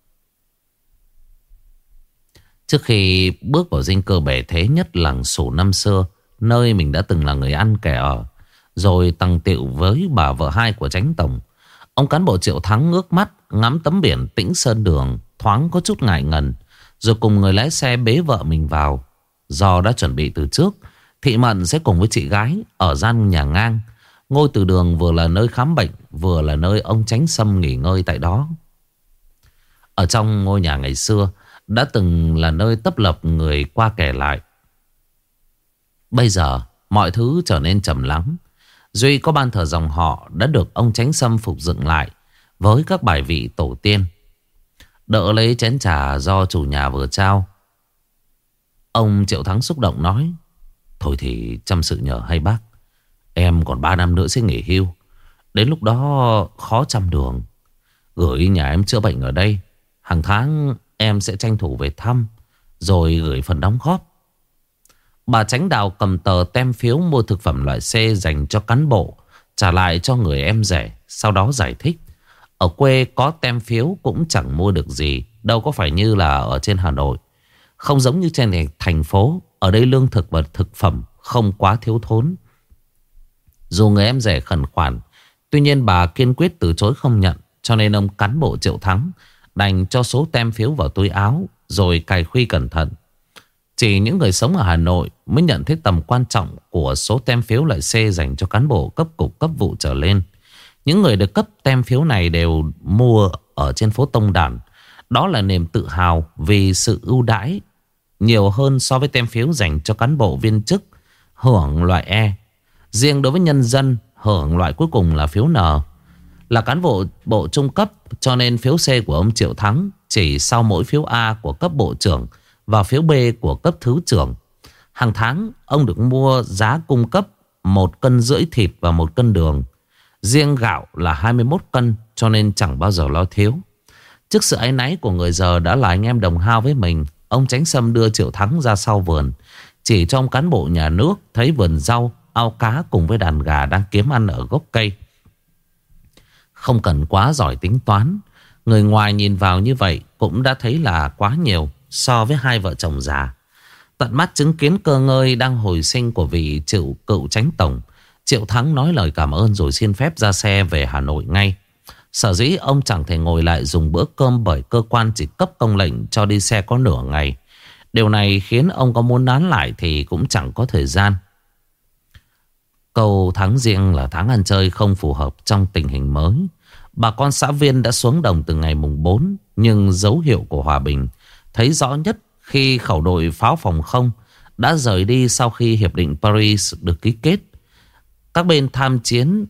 Trước khi bước vào dinh cơ bề thế nhất làng Sủ năm xưa, nơi mình đã từng là người ăn kẻ ở, rồi tằng tiệu với bà vợ hai của chánh tổng, ông cán bộ Triệu Thắng ngước mắt ngắm tấm biển Tĩnh Sơn Đường, thoáng có chút ngại ngần, rồi cùng người lái xe bế vợ mình vào. Do đã chuẩn bị từ trước, Thị Mận sẽ cùng với chị gái ở gian nhà ngang. Ngôi từ đường vừa là nơi khám bệnh, vừa là nơi ông Chánh Sâm nghỉ ngơi tại đó. Ở trong ngôi nhà ngày xưa đã từng là nơi tấp lập người qua kẻ lại. Bây giờ mọi thứ trở nên trầm lắng. Duy có ban thờ dòng họ đã được ông Chánh Sâm phục dựng lại với các bài vị tổ tiên. Đỡ lấy chén trà do chủ nhà vừa trao, ông Triệu Thắng xúc động nói: thôi thì chăm sự nhờ hay bác, em còn 3 năm nữa sẽ nghỉ hưu. Đến lúc đó khó chăm đường, gửi nhà em chữa bệnh ở đây. Hàng tháng em sẽ tranh thủ về thăm, rồi gửi phần đóng góp. Bà Chánh Đào cầm tờ tem phiếu mua thực phẩm loại C dành cho cán bộ, trả lại cho người em rể. Sau đó giải thích: ở quê có tem phiếu cũng chẳng mua được gì, đâu có phải như là ở trên Hà Nội. Không giống như trên thành phố, ở đây lương thực và thực phẩm không quá thiếu thốn. Dù người em rể khẩn khoản, Tuy nhiên bà kiên quyết từ chối không nhận, cho nên ông cán bộ Triệu Thắng đành cho số tem phiếu vào túi áo rồi cài khuy cẩn thận. Chỉ những người sống ở Hà Nội mới nhận thấy tầm quan trọng của số tem phiếu loại C dành cho cán bộ cấp cục cấp vụ trở lên. Những người được cấp tem phiếu này đều mua ở trên phố Tông Đản. Đó là niềm tự hào vì sự ưu đãi nhiều hơn so với tem phiếu dành cho cán bộ viên chức hưởng loại E. Riêng đối với nhân dân, hưởng loại cuối cùng là phiếu N. Là cán bộ trung cấp, cho nên phiếu C của ông Triệu Thắng chỉ sau mỗi phiếu A của cấp bộ trưởng và phiếu B của cấp thứ trưởng. Hàng tháng ông được mua giá cung cấp 1,5 cân thịt và 1 cân đường. Riêng gạo là 21 cân, cho nên chẳng bao giờ lo thiếu. Trước sự áy náy của người giờ đã là anh em đồng hao với mình, ông Chánh Sâm đưa Triệu Thắng ra sau vườn, chỉ cho ông cán bộ nhà nước thấy vườn rau, ao cá cùng với đàn gà đang kiếm ăn ở gốc cây. Không cần quá giỏi tính toán, người ngoài nhìn vào như vậy cũng đã thấy là quá nhiều so với hai vợ chồng già. Tận mắt chứng kiến cơ ngơi đang hồi sinh của vị cựu Chánh Tổng, Triệu Thắng nói lời cảm ơn rồi xin phép ra xe về Hà Nội ngay. Sở dĩ ông chẳng thể ngồi lại dùng bữa cơm bởi cơ quan chỉ cấp công lệnh cho đi xe có nửa ngày. Điều này khiến ông có muốn nán lại thì cũng chẳng có thời gian. Câu tháng Giêng là tháng ăn chơi không phù hợp trong tình hình mới. Bà con xã viên đã xuống đồng từ ngày mùng 4, nhưng dấu hiệu của hòa bình thấy rõ nhất khi khẩu đội pháo phòng không đã rời đi sau khi Hiệp định Paris được ký kết. Các bên tham chiến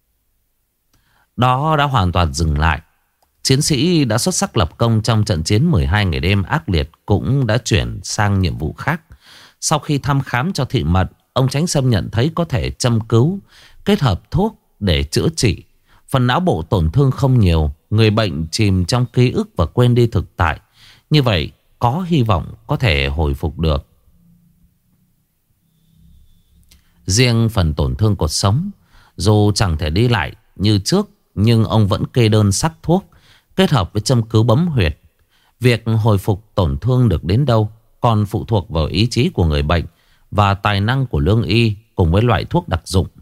đó đã hoàn toàn dừng lại. Chiến sĩ đã xuất sắc lập công trong trận chiến 12 ngày đêm ác liệt cũng đã chuyển sang nhiệm vụ khác. Sau khi thăm khám cho Thị Mận, ông Chánh Sâm nhận thấy có thể châm cứu kết hợp thuốc để chữa trị. Phần não bộ tổn thương không nhiều, người bệnh chìm trong ký ức và quên đi thực tại. Như vậy có hy vọng có thể hồi phục được. Riêng phần tổn thương cột sống, dù chẳng thể đi lại như trước, nhưng ông vẫn kê đơn sắc thuốc kết hợp với châm cứu bấm huyệt. Việc hồi phục tổn thương được đến đâu còn phụ thuộc vào ý chí của người bệnh và tài năng của lương y cùng với loại thuốc đặc dụng.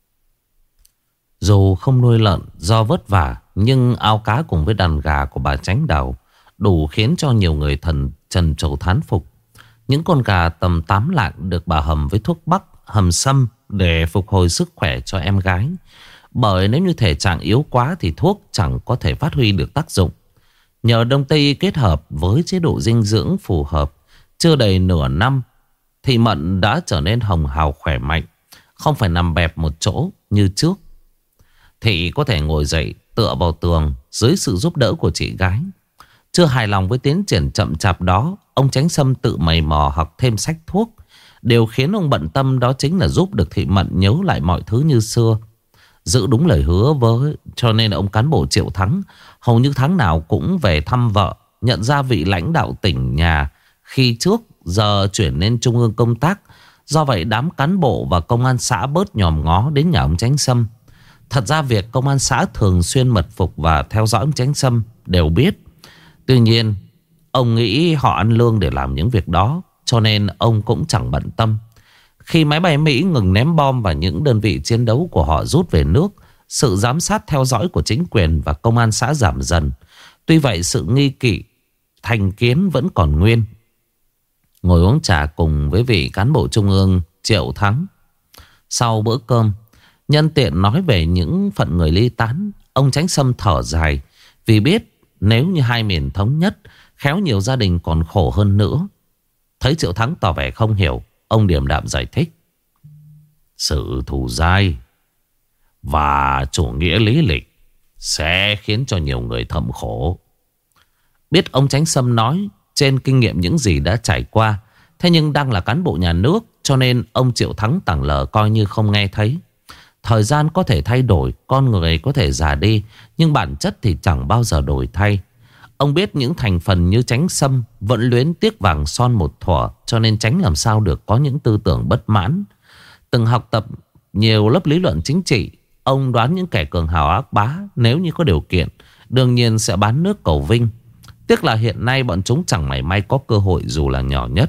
Dù không nuôi lợn do vất vả, nhưng ao cá cùng với đàn gà của bà Chánh Đào đủ khiến cho nhiều người trần trồ thán phục. Những con gà tầm 8 lạng được bà hầm với thuốc bắc, hầm sâm để phục hồi sức khỏe cho em gái. Bởi nếu như thể trạng yếu quá thì thuốc chẳng có thể phát huy được tác dụng. Nhờ Đông Tây y kết hợp với chế độ dinh dưỡng phù hợp, chưa đầy nửa năm, Thị Mận đã trở nên hồng hào khỏe mạnh, không phải nằm bẹp một chỗ như trước. Thị có thể ngồi dậy tựa vào tường dưới sự giúp đỡ của chị gái. Chưa hài lòng với tiến triển chậm chạp đó, ông Chánh Sâm tự mày mò học thêm sách thuốc. Điều khiến ông bận tâm đó chính là giúp được Thị Mận nhớ lại mọi thứ như xưa, giữ đúng lời hứa với. Cho nên ông cán bộ Triệu Thắng hầu như tháng nào cũng về thăm vợ, nhận ra vị lãnh đạo tỉnh nhà khi trước giờ chuyển lên trung ương công tác. Do vậy đám cán bộ và công an xã bớt nhòm ngó đến nhà ông Chánh Sâm. Thật ra việc công an xã thường xuyên mật phục và theo dõi ông Chánh Sâm đều biết. Tuy nhiên ông nghĩ họ ăn lương để làm những việc đó, cho nên ông cũng chẳng bận tâm. Khi máy bay Mỹ ngừng ném bom và những đơn vị chiến đấu của họ rút về nước, sự giám sát theo dõi của chính quyền và công an xã giảm dần. Tuy vậy sự nghi kỵ, thành kiến vẫn còn nguyên. Ngồi uống trà cùng với vị cán bộ trung ương Triệu Thắng, sau bữa cơm, nhân tiện nói về những phận người ly tán, ông Chánh Sâm thở dài vì biết nếu như hai miền thống nhất, khéo nhiều gia đình còn khổ hơn nữa. Thấy Triệu Thắng tỏ vẻ không hiểu, ông điềm đạm giải thích: sự thù dai và chủ nghĩa lý lịch sẽ khiến cho nhiều người thầm khổ. Biết ông Chánh Sâm nói trên kinh nghiệm những gì đã trải qua, thế nhưng đang là cán bộ nhà nước, cho nên ông Triệu Thắng tẳng lờ coi như không nghe thấy. Thời gian có thể thay đổi, con người có thể già đi, nhưng bản chất thì chẳng bao giờ đổi thay. Ông biết những thành phần như Chánh Sâm vẫn luyến tiếc vàng son một thuở, cho nên tránh làm sao được có những tư tưởng bất mãn. Từng học tập nhiều lớp lý luận chính trị, ông đoán những kẻ cường hào ác bá nếu như có điều kiện đương nhiên sẽ bán nước cầu vinh. Tiếc là hiện nay bọn chúng chẳng mảy may có cơ hội dù là nhỏ nhất.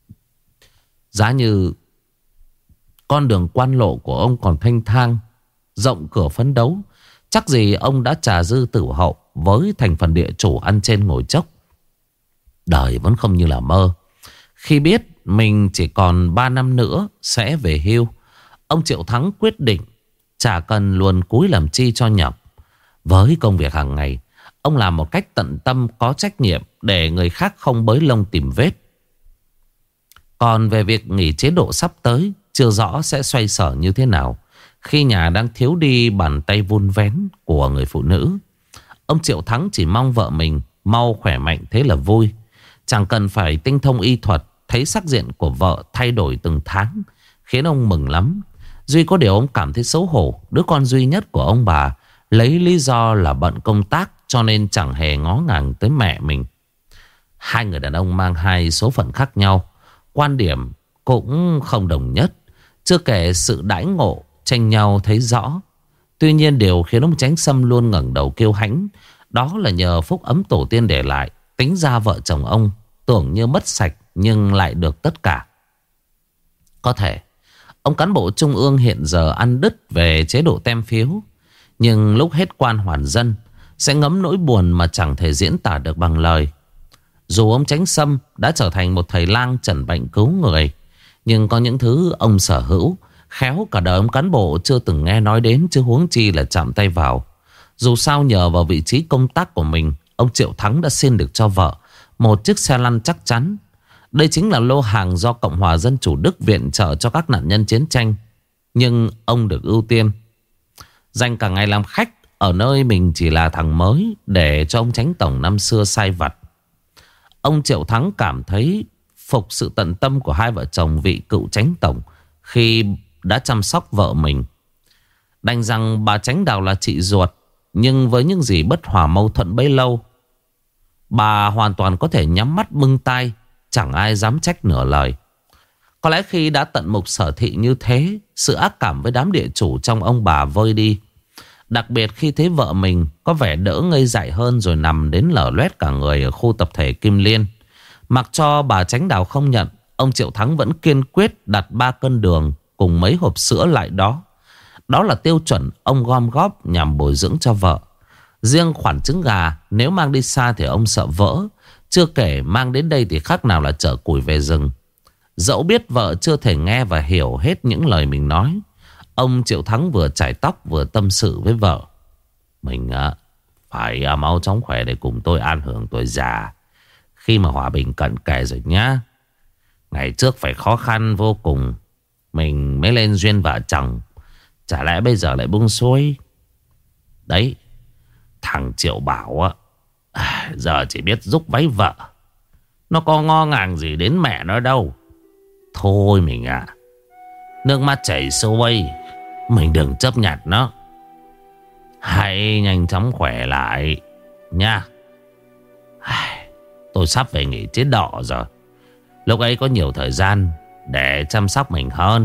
Giá như con đường quan lộ của ông còn thanh thang, rộng cửa phấn đấu. Chắc gì ông đã trà dư tử hậu với thành phần địa chủ ăn trên ngồi chốc. Đời vẫn không như là mơ. Khi biết mình chỉ còn 3 năm nữa sẽ về hưu, ông Triệu Thắng quyết định chả cần luồn cúi làm chi cho nhọc. Với công việc hàng ngày, ông làm một cách tận tâm, có trách nhiệm để người khác không bới lông tìm vết. Còn về việc nghỉ chế độ sắp tới, chưa rõ sẽ xoay sở như thế nào khi nhà đang thiếu đi bàn tay vun vén của người phụ nữ. Ông Triệu Thắng chỉ mong vợ mình mau khỏe mạnh thế là vui. Chẳng cần phải tinh thông y thuật. Thấy sắc diện của vợ thay đổi từng tháng khiến ông mừng lắm. Duy có điều ông cảm thấy xấu hổ. Đứa con duy nhất của ông bà lấy lý do là bận công tác cho nên chẳng hề ngó ngàng tới mẹ mình. Hai người đàn ông mang hai số phận khác nhau, quan điểm cũng không đồng nhất. Chưa kể sự đãi ngộ tranh nhau thấy rõ. Tuy nhiên điều khiến ông Chánh Sâm luôn ngẩng đầu kiêu hãnh, đó là nhờ phúc ấm tổ tiên để lại. Tính ra vợ chồng ông tưởng như mất sạch nhưng lại được tất cả. Có thể ông cán bộ trung ương hiện giờ ăn đứt về chế độ tem phiếu, nhưng lúc hết quan hoàn dân sẽ ngấm nỗi buồn mà chẳng thể diễn tả được bằng lời. Dù ông Chánh Sâm đã trở thành một thầy lang chẩn bệnh cứu người, nhưng có những thứ ông sở hữu khéo cả đời ông cán bộ chưa từng nghe nói đến, chứ huống chi là chạm tay vào. Dù sao nhờ vào vị trí công tác của mình, ông Triệu Thắng đã xin được cho vợ một chiếc xe lăn chắc chắn. Đây chính là lô hàng do Cộng hòa Dân chủ Đức viện trợ cho các nạn nhân chiến tranh. Nhưng ông được ưu tiên, dành cả ngày làm khách ở nơi mình chỉ là thằng mới, để cho ông Chánh Tổng năm xưa sai vặt. Ông Triệu Thắng cảm thấy phục sự tận tâm của hai vợ chồng vị cựu Chánh Tổng khi đã chăm sóc vợ mình. Đành rằng bà Chánh Đào là chị ruột, nhưng với những gì bất hòa mâu thuẫn bấy lâu, bà hoàn toàn có thể nhắm mắt bưng tai, chẳng ai dám trách nửa lời. Có lẽ khi đã tận mục sở thị như thế, sự ác cảm với đám địa chủ trong ông bà vơi đi. Đặc biệt khi thấy vợ mình có vẻ đỡ ngây dại hơn rồi nằm đến lở loét cả người ở khu tập thể Kim Liên. Mặc cho bà Chánh Đào không nhận, ông Triệu Thắng vẫn kiên quyết đặt 3 cân đường cùng mấy hộp sữa lại đó. Đó là tiêu chuẩn ông gom góp nhằm bồi dưỡng cho vợ. Riêng khoản trứng gà nếu mang đi xa thì ông sợ vỡ. Chưa kể mang đến đây thì khác nào là chở củi về rừng. Dẫu biết vợ chưa thể nghe và hiểu hết những lời mình nói, ông Triệu Thắng vừa chải tóc vừa tâm sự với vợ. Mình phải mau chóng khỏe để cùng tôi an hưởng tuổi già, khi mà hòa bình cận kề rồi nhá. Ngày trước phải khó khăn vô cùng mình mới lên duyên vợ chồng, chả lẽ bây giờ lại buông xuôi. Đấy, thằng Triệu Bảo giờ chỉ biết giúp váy vợ, nó có ngó ngàng gì đến mẹ nó đâu. Thôi mình nước mắt chảy xuôi, mình đừng chấp nhặt nó. Hãy nhanh chóng khỏe lại nha. Tôi sắp về nghỉ chế độ rồi, lúc ấy có nhiều thời gian để chăm sóc mình hơn.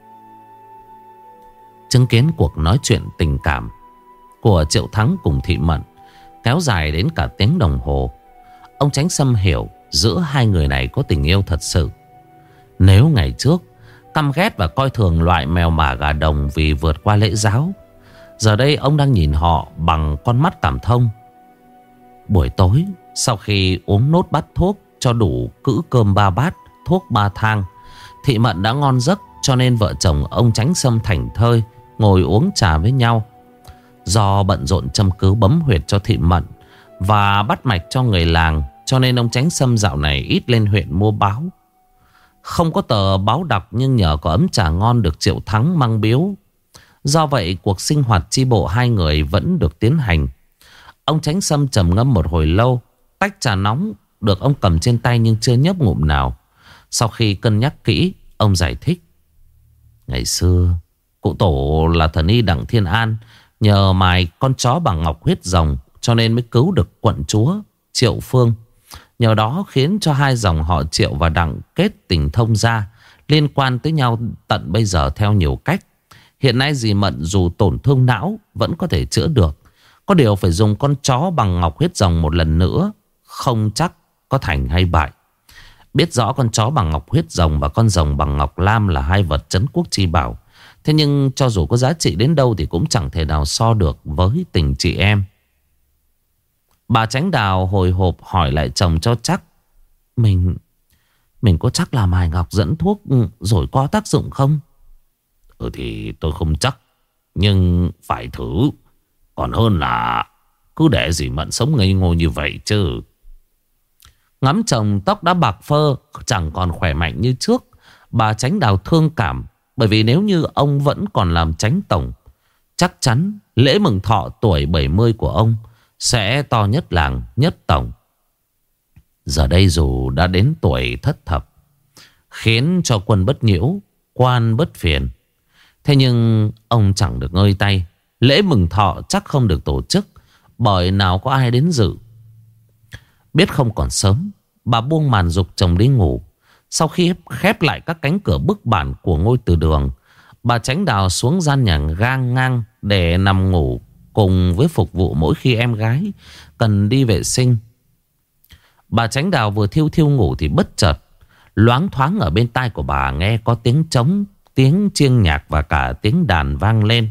Chứng kiến cuộc nói chuyện tình cảm của Triệu Thắng cùng Thị Mận kéo dài đến cả tiếng đồng hồ, ông Chánh Sâm hiểu giữa hai người này có tình yêu thật sự. Nếu ngày trước căm ghét và coi thường loại mèo mả gà đồng vì vượt qua lễ giáo, giờ đây ông đang nhìn họ bằng con mắt cảm thông. Buổi tối sau khi uống nốt bát thuốc cho đủ cữ cơm 3 bát, thuốc 3 thang, Thị Mận đã ngon giấc, cho nên vợ chồng ông Chánh Sâm thảnh thơi ngồi uống trà với nhau. Do bận rộn châm cứu bấm huyệt cho Thị Mận và bắt mạch cho người làng, cho nên ông Chánh Sâm dạo này ít lên huyện mua báo. Không có tờ báo đọc, nhưng nhờ có ấm trà ngon được Triệu Thắng mang biếu. Do vậy cuộc sinh hoạt chi bộ hai người vẫn được tiến hành. Ông Chánh Sâm trầm ngâm một hồi lâu. Tách trà nóng được ông cầm trên tay nhưng chưa nhấp ngụm nào. Sau khi cân nhắc kỹ, ông giải thích. Ngày xưa cụ tổ là thần y Đặng Thiên An nhờ mài con chó bằng ngọc huyết rồng cho nên mới cứu được quận chúa Triệu Phương. Nhờ đó khiến cho hai dòng họ Triệu và Đặng kết tình thông gia, liên quan tới nhau tận bây giờ theo nhiều cách. Hiện nay dì Mận dù tổn thương não vẫn có thể chữa được. Có điều phải dùng con chó bằng ngọc huyết rồng một lần nữa, không chắc có thành hay bại. Biết rõ con chó bằng ngọc huyết rồng và con rồng bằng ngọc lam là hai vật trấn quốc chi bảo, Thế nhưng cho dù có giá trị đến đâu thì cũng chẳng thể nào so được với tình chị em. Bà Chánh Đào hồi hộp hỏi lại chồng cho chắc. Mình có chắc là mài ngọc dẫn thuốc rồi có tác dụng không? Thì tôi không chắc, nhưng phải thử. Còn hơn là cứ để dì Mận sống ngây ngô như vậy chứ. Ngắm chồng tóc đã bạc phơ, chẳng còn khỏe mạnh như trước, bà Chánh Đào thương cảm. Bởi vì nếu như ông vẫn còn làm chánh tổng, chắc chắn lễ mừng thọ tuổi 70 của ông sẽ to nhất làng nhất tổng. Giờ đây dù đã đến tuổi thất thập, khiến cho quân bất nhiễu, quan bất phiền, thế nhưng ông chẳng được ngơi tay. Lễ mừng thọ chắc không được tổ chức, bởi nào có ai đến dự. Biết không còn sớm, bà buông màn dục chồng đi ngủ. Sau khi khép lại các cánh cửa bức bản của ngôi từ đường, bà Chánh Đào xuống gian nhà gang ngang để nằm ngủ cùng với phục vụ mỗi khi em gái cần đi vệ sinh. Bà Chánh Đào vừa thiêu thiêu ngủ thì bất chợt loáng thoáng ở bên tai của bà nghe có tiếng trống, tiếng chiêng nhạc và cả tiếng đàn vang lên.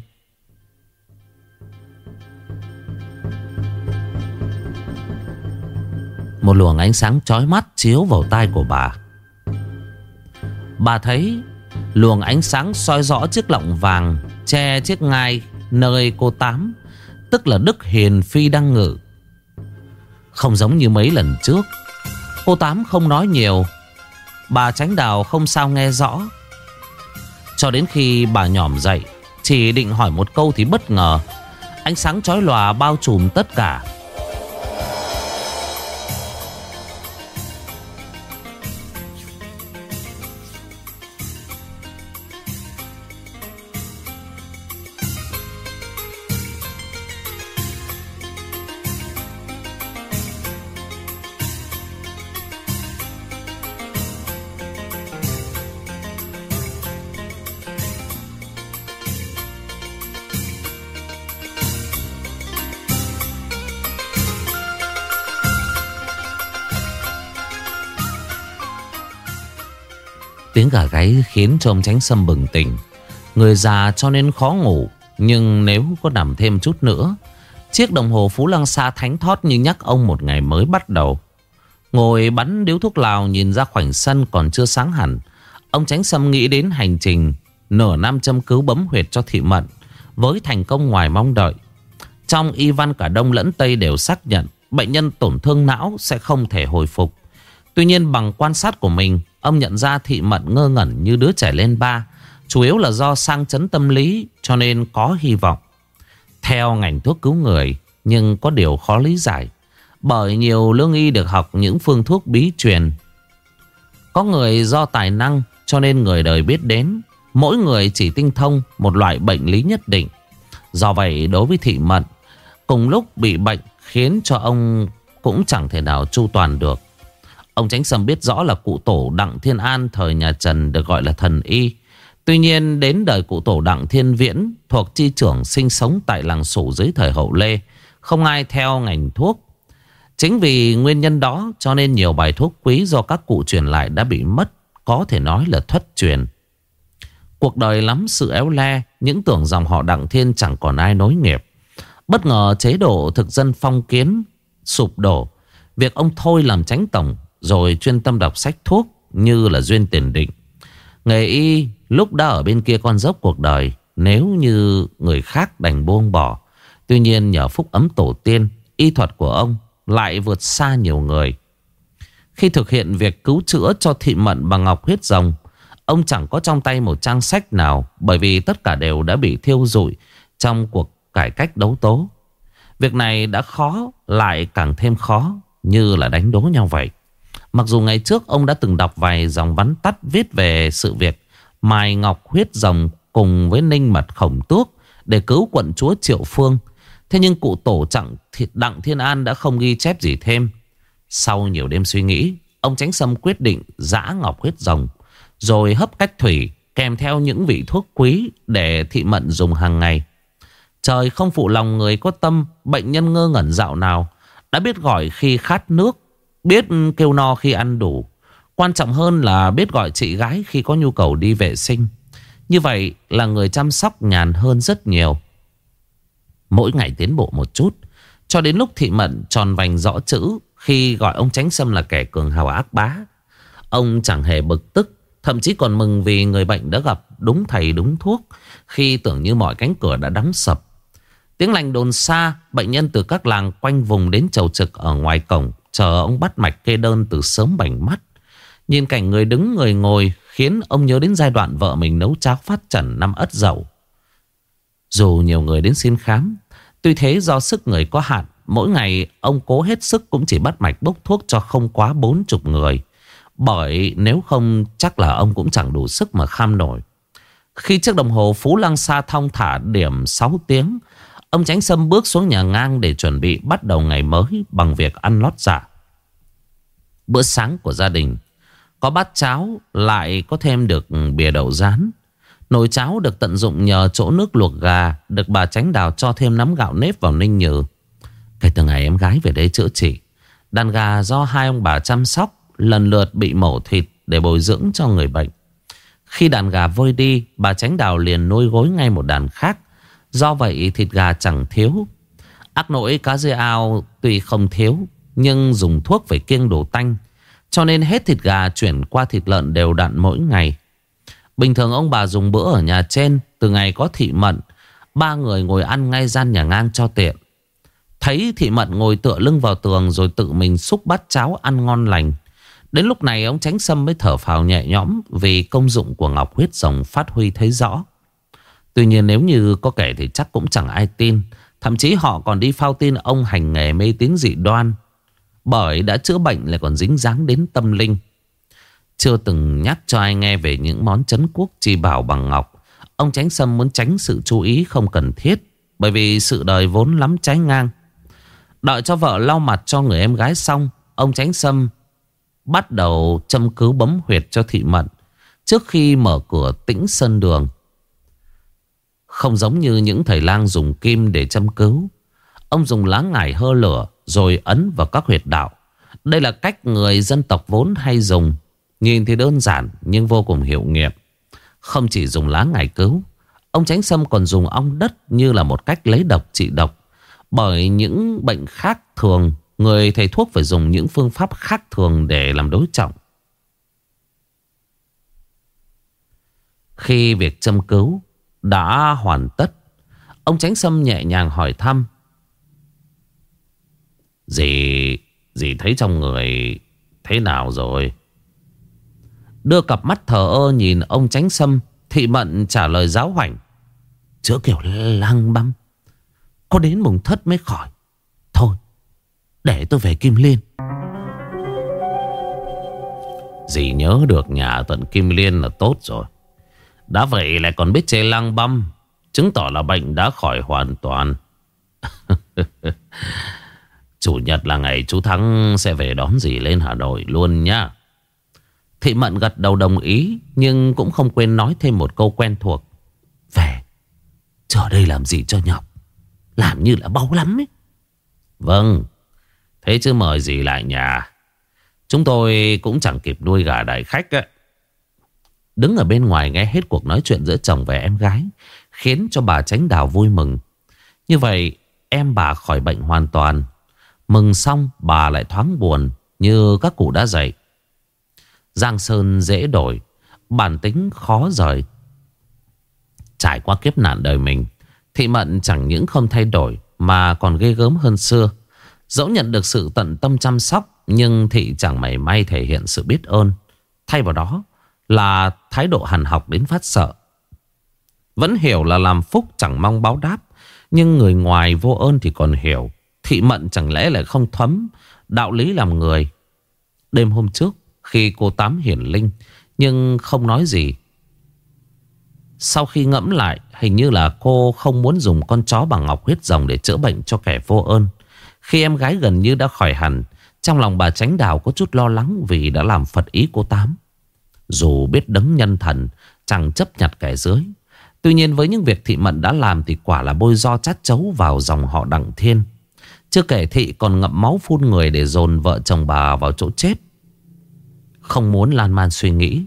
Một luồng ánh sáng chói mắt chiếu vào tai của bà. Bà thấy luồng ánh sáng soi rõ chiếc lọng vàng che chiếc ngai nơi cô Tám, tức là Đức Hiền Phi đang ngự. Không giống như mấy lần trước, cô Tám không nói nhiều, bà Chánh Đào không sao nghe rõ. Cho đến khi bà nhỏm dậy, chỉ định hỏi một câu thì bất ngờ ánh sáng chói lòa bao trùm tất cả. Tiếng gà gáy khiến cho ông Chánh Sâm bừng tỉnh. Người già cho nên khó ngủ, nhưng nếu có nằm thêm chút nữa, chiếc đồng hồ Phú Lăng Sa thánh thót như nhắc ông một ngày mới bắt đầu. Ngồi bắn điếu thuốc lào nhìn ra khoảnh sân còn chưa sáng hẳn, ông Chánh Sâm nghĩ đến hành trình nửa năm châm cứu bấm huyệt cho Thị Mận với thành công ngoài mong đợi. Trong y văn cả Đông lẫn Tây đều xác nhận bệnh nhân tổn thương não sẽ không thể hồi phục. Tuy nhiên bằng quan sát của mình, ông nhận ra Thị Mận ngơ ngẩn như đứa trẻ lên ba, chủ yếu là do sang chấn tâm lý, cho nên có hy vọng. Theo ngành thuốc cứu người, nhưng có điều khó lý giải, bởi nhiều lương y được học những phương thuốc bí truyền. Có người do tài năng cho nên người đời biết đến, mỗi người chỉ tinh thông một loại bệnh lý nhất định. Do vậy đối với Thị Mận, cùng lúc bị bệnh khiến cho ông cũng chẳng thể nào chu toàn được. Ông Chánh Sâm biết rõ là cụ tổ Đặng Thiên An thời nhà Trần được gọi là thần y. Tuy nhiên đến đời cụ tổ Đặng Thiên Viễn thuộc chi trưởng sinh sống tại làng Sủ dưới thời Hậu Lê, không ai theo ngành thuốc. Chính vì nguyên nhân đó cho nên nhiều bài thuốc quý do các cụ truyền lại đã bị mất, có thể nói là thất truyền. Cuộc đời lắm sự éo le, những tưởng dòng họ Đặng Thiên chẳng còn ai nối nghiệp. Bất ngờ chế độ thực dân phong kiến sụp đổ, việc ông thôi làm chánh tổng rồi chuyên tâm đọc sách thuốc như là duyên tiền định. Nghề y lúc đã ở bên kia con dốc cuộc đời, nếu như người khác đành buông bỏ. Tuy nhiên nhờ phúc ấm tổ tiên, y thuật của ông lại vượt xa nhiều người. Khi thực hiện việc cứu chữa cho Thị Mận bằng ngọc huyết rồng, ông chẳng có trong tay một trang sách nào, bởi vì tất cả đều đã bị thiêu rụi trong cuộc cải cách đấu tố. Việc này đã khó lại càng thêm khó, như là đánh đố nhau vậy. Mặc dù ngày trước ông đã từng đọc vài dòng vắn tắt viết về sự việc mài ngọc huyết rồng cùng với ninh mật khổng tước để cứu quận chúa Triệu Phương, thế nhưng cụ tổ Đặng Thiên An đã không ghi chép gì thêm. Sau nhiều đêm suy nghĩ, ông Chánh Sâm quyết định giã ngọc huyết rồng rồi hấp cách thủy kèm theo những vị thuốc quý để Thị Mận dùng hàng ngày. Trời không phụ lòng người có tâm, bệnh nhân ngơ ngẩn dạo nào đã biết gọi khi khát nước, biết kêu no khi ăn đủ. Quan trọng hơn là biết gọi chị gái khi có nhu cầu đi vệ sinh. Như vậy là người chăm sóc nhàn hơn rất nhiều. Mỗi ngày tiến bộ một chút, cho đến lúc Thị Mận tròn vành rõ chữ khi gọi ông Chánh Sâm là kẻ cường hào ác bá. Ông chẳng hề bực tức, thậm chí còn mừng vì người bệnh đã gặp đúng thầy đúng thuốc khi tưởng như mọi cánh cửa đã đóng sập. Tiếng lành đồn xa, bệnh nhân từ các làng quanh vùng đến chầu trực ở ngoài cổng chờ ông bắt mạch kê đơn từ sớm bảnh mắt. Nhìn cảnh người đứng người ngồi khiến ông nhớ đến giai đoạn vợ mình nấu cháo phát trần năm Ất Dậu. Dù nhiều người đến xin khám, tuy thế do sức người có hạn, mỗi ngày ông cố hết sức cũng chỉ bắt mạch bốc thuốc cho không quá 40 người. Bởi nếu không chắc là ông cũng chẳng đủ sức mà kham nổi. Khi chiếc đồng hồ Phú Lăng Sa thong thả điểm 6 tiếng, ông Chánh Sâm bước xuống nhà ngang để chuẩn bị bắt đầu ngày mới bằng việc ăn lót dạ. Bữa sáng của gia đình có bát cháo, lại có thêm được bìa đậu rán. Nồi cháo được tận dụng nhờ chỗ nước luộc gà được bà Chánh Đào cho thêm nắm gạo nếp vào ninh nhừ. Kể từ ngày em gái về đây chữa trị, đàn gà do hai ông bà chăm sóc lần lượt bị mổ thịt để bồi dưỡng cho người bệnh. Khi đàn gà vơi đi, bà Chánh Đào liền nuôi gối ngay một đàn khác. Do vậy thịt gà chẳng thiếu. Ác nỗi cá dê ao tuy không thiếu, nhưng dùng thuốc phải kiêng đồ tanh, cho nên hết thịt gà chuyển qua thịt lợn đều đặn mỗi ngày. Bình thường ông bà dùng bữa ở nhà trên. Từ ngày có Thị Mận, ba người ngồi ăn ngay gian nhà ngang cho tiện. Thấy Thị Mận ngồi tựa lưng vào tường rồi tự mình xúc bát cháo ăn ngon lành, đến lúc này ông Chánh Sâm mới thở phào nhẹ nhõm vì công dụng của ngọc huyết rồng phát huy thấy rõ. Tuy nhiên nếu như có kể thì chắc cũng chẳng ai tin. Thậm chí họ còn đi phao tin ông hành nghề mê tín dị đoan, bởi đã chữa bệnh lại còn dính dáng đến tâm linh. Chưa từng nhắc cho ai nghe về những món trấn quốc chi bảo bằng ngọc, ông Chánh Sâm muốn tránh sự chú ý không cần thiết, bởi vì sự đời vốn lắm trái ngang. Đợi cho vợ lau mặt cho người em gái xong, ông Chánh Sâm bắt đầu châm cứu bấm huyệt cho Thị Mận trước khi mở cửa Tĩnh Sơn Đường. Không giống như những thầy lang dùng kim để châm cứu, ông dùng lá ngải hơ lửa rồi ấn vào các huyệt đạo. Đây là cách người dân tộc vốn hay dùng. Nhìn thì đơn giản nhưng vô cùng hiệu nghiệm. Không chỉ dùng lá ngải cứu, ông Chánh Sâm còn dùng ong đất như là một cách lấy độc trị độc. Bởi những bệnh khác thường, người thầy thuốc phải dùng những phương pháp khác thường để làm đối trọng. Khi việc châm cứu đã hoàn tất, ông Chánh Sâm nhẹ nhàng hỏi thăm: Dì thấy trong người thế nào rồi? Đưa cặp mắt thờ ơ nhìn ông Chánh Sâm, Thị Mận trả lời giáo hoảnh: chữa kiểu lang băm, có đến mùng thất mới khỏi. Thôi để tôi về Kim Liên. Dì nhớ được nhà tận Kim Liên là tốt rồi. Đã vậy lại còn biết chơi lang băm, chứng tỏ là bệnh đã khỏi hoàn toàn. Chủ nhật là ngày chú Thắng sẽ về đón dì lên Hà Nội luôn nhá. Thị Mận gật đầu đồng ý, nhưng cũng không quên nói thêm một câu quen thuộc: về, chờ đây làm gì cho nhọc, làm như là báu lắm ấy. Vâng, thế chứ mời dì lại nhà, chúng tôi cũng chẳng kịp nuôi gà đại khách ấy. Đứng ở bên ngoài nghe hết cuộc nói chuyện giữa chồng và em gái khiến cho bà Chánh Đào vui mừng. Như vậy em bà khỏi bệnh hoàn toàn. Mừng xong bà lại thoáng buồn như các cụ đã dạy: giang sơn dễ đổi, bản tính khó rời. Trải qua kiếp nạn đời mình, Thị Mận chẳng những không thay đổi mà còn ghê gớm hơn xưa. Dẫu nhận được sự tận tâm chăm sóc, nhưng Thị chẳng mảy may thể hiện sự biết ơn. Thay vào đó là thái độ hằn học đến phát sợ. Vẫn hiểu là làm phúc chẳng mong báo đáp, nhưng người ngoài vô ơn thì còn hiểu. Thị Mận chẳng lẽ lại không thấm đạo lý làm người. Đêm hôm trước, khi cô tám hiển linh nhưng không nói gì, sau khi ngẫm lại, hình như là cô không muốn dùng con chó bằng ngọc huyết rồng để chữa bệnh cho kẻ vô ơn. Khi em gái gần như đã khỏi hẳn, trong lòng bà Chánh Đào có chút lo lắng vì đã làm phật ý cô tám. Dù biết đấng nhân thần chẳng chấp nhặt kẻ dưới, tuy nhiên với những việc Thị Mận đã làm thì quả là bôi do chát chấu vào dòng họ Đặng Thiên. Chưa kể Thị còn ngậm máu phun người để dồn vợ chồng bà vào chỗ chết. Không muốn lan man suy nghĩ,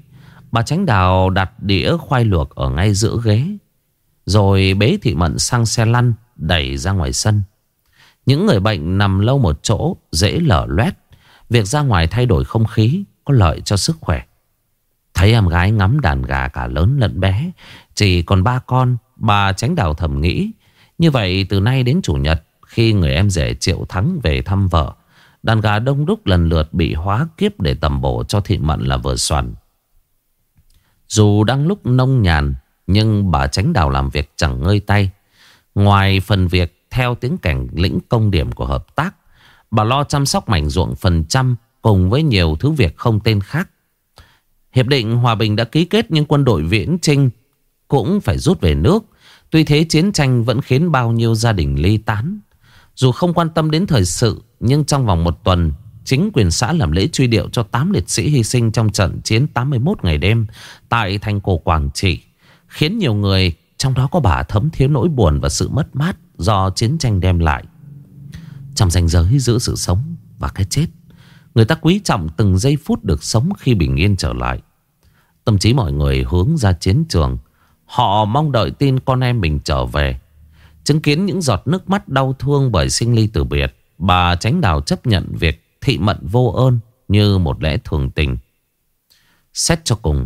Bà Tránh Đào đặt đĩa khoai luộc ở ngay giữa ghế, rồi bế Thị Mận sang xe lăn đẩy ra ngoài sân. Những người bệnh nằm lâu một chỗ dễ lở loét. Việc ra ngoài thay đổi không khí có lợi cho sức khỏe. Thấy em gái ngắm đàn gà cả lớn lẫn bé, chỉ còn 3 con, bà Tránh Đào thầm nghĩ, như vậy từ nay đến chủ nhật, khi người em rể Triệu Thắng về thăm vợ, đàn gà đông đúc lần lượt bị hóa kiếp để tầm bổ cho Thị Mận là vừa xoàn. Dù đang lúc nông nhàn, nhưng bà Tránh Đào làm việc chẳng ngơi tay. Ngoài phần việc theo tiếng cảnh lĩnh công điểm của hợp tác, bà lo chăm sóc mảnh ruộng phần trăm cùng với nhiều thứ việc không tên khác. Hiệp định hòa bình đã ký kết, nhưng quân đội Viễn Chinh cũng phải rút về nước. Tuy thế chiến tranh vẫn khiến bao nhiêu gia đình ly tán. Dù không quan tâm đến thời sự, nhưng trong vòng 1 tuần, chính quyền xã làm lễ truy điệu cho 8 liệt sĩ hy sinh trong trận chiến 81 ngày đêm tại thành cổ Quảng Trị, khiến nhiều người, trong đó có bà, thấm thía nỗi buồn và sự mất mát do chiến tranh đem lại. Trong ranh giới giữa sự sống và cái chết, người ta quý trọng từng giây phút được sống khi bình yên trở lại. Tâm trí mọi người hướng ra chiến trường. Họ mong đợi tin con em mình trở về. Chứng kiến những giọt nước mắt đau thương bởi sinh ly từ biệt, bà Tránh Đào chấp nhận việc Thị Mận vô ơn như một lẽ thường tình. Xét cho cùng,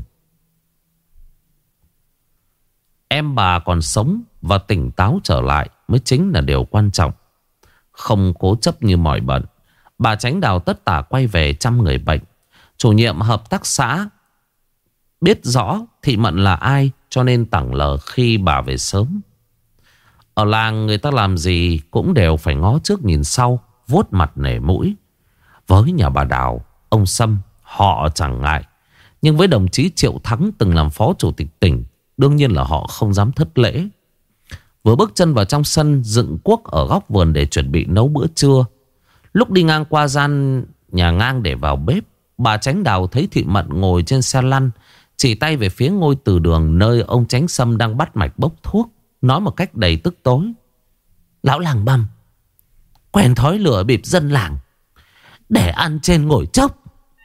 em bà còn sống và tỉnh táo trở lại mới chính là điều quan trọng. Không cố chấp như mọi bận, bà Tránh Đào tất tả quay về chăm người bệnh. Chủ nhiệm hợp tác xã biết rõ Thị Mận là ai, cho nên tẳng lờ khi bà về sớm. Ở làng người ta làm gì cũng đều phải ngó trước nhìn sau, vuốt mặt nể mũi. Với nhà bà Đào, ông Sâm, họ chẳng ngại. Nhưng với đồng chí Triệu Thắng từng làm phó chủ tịch tỉnh, đương nhiên là họ không dám thất lễ. Vừa bước chân vào trong sân dựng cuốc ở góc vườn để chuẩn bị nấu bữa trưa, lúc đi ngang qua gian nhà ngang để vào bếp, bà Tránh Đào thấy Thị Mận ngồi trên xe lăn, chỉ tay về phía ngôi từ đường nơi ông Chánh Sâm đang bắt mạch bốc thuốc, nói một cách đầy tức tối: "Lão làng băm, quen thói lửa bịp dân làng, để ăn trên ngồi chốc."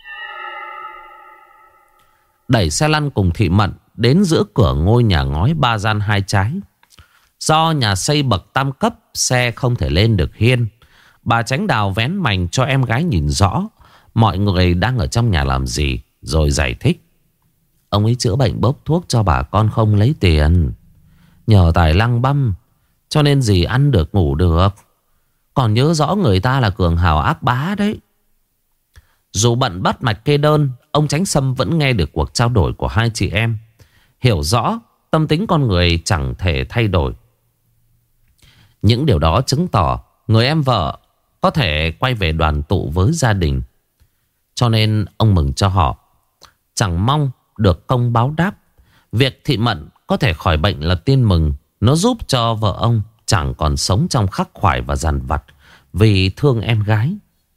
Đẩy xe lăn cùng Thị Mận đến giữa cửa ngôi nhà ngói 3 gian 2 trái. Do nhà xây bậc tam cấp, xe không thể lên được hiên. Bà Tránh Đào vén mành cho em gái nhìn rõ mọi người đang ở trong nhà làm gì, rồi giải thích: "Ông ấy chữa bệnh bốc thuốc cho bà con không lấy tiền. Nhờ tài lăng băm cho nên dì ăn được ngủ được. Còn nhớ rõ người ta là cường hào ác bá đấy." Dù bận bắt mạch kê đơn, ông Chánh Sâm vẫn nghe được cuộc trao đổi của hai chị em, hiểu rõ tâm tính con người chẳng thể thay đổi. Những điều đó chứng tỏ người em vợ có thể quay về đoàn tụ với gia đình. Cho nên ông mừng cho họ, chẳng mong được công báo đáp. Việc Thị Mận có thể khỏi bệnh là tin mừng. Nó giúp cho vợ ông chẳng còn sống trong khắc khoải và dằn vặt vì thương em gái.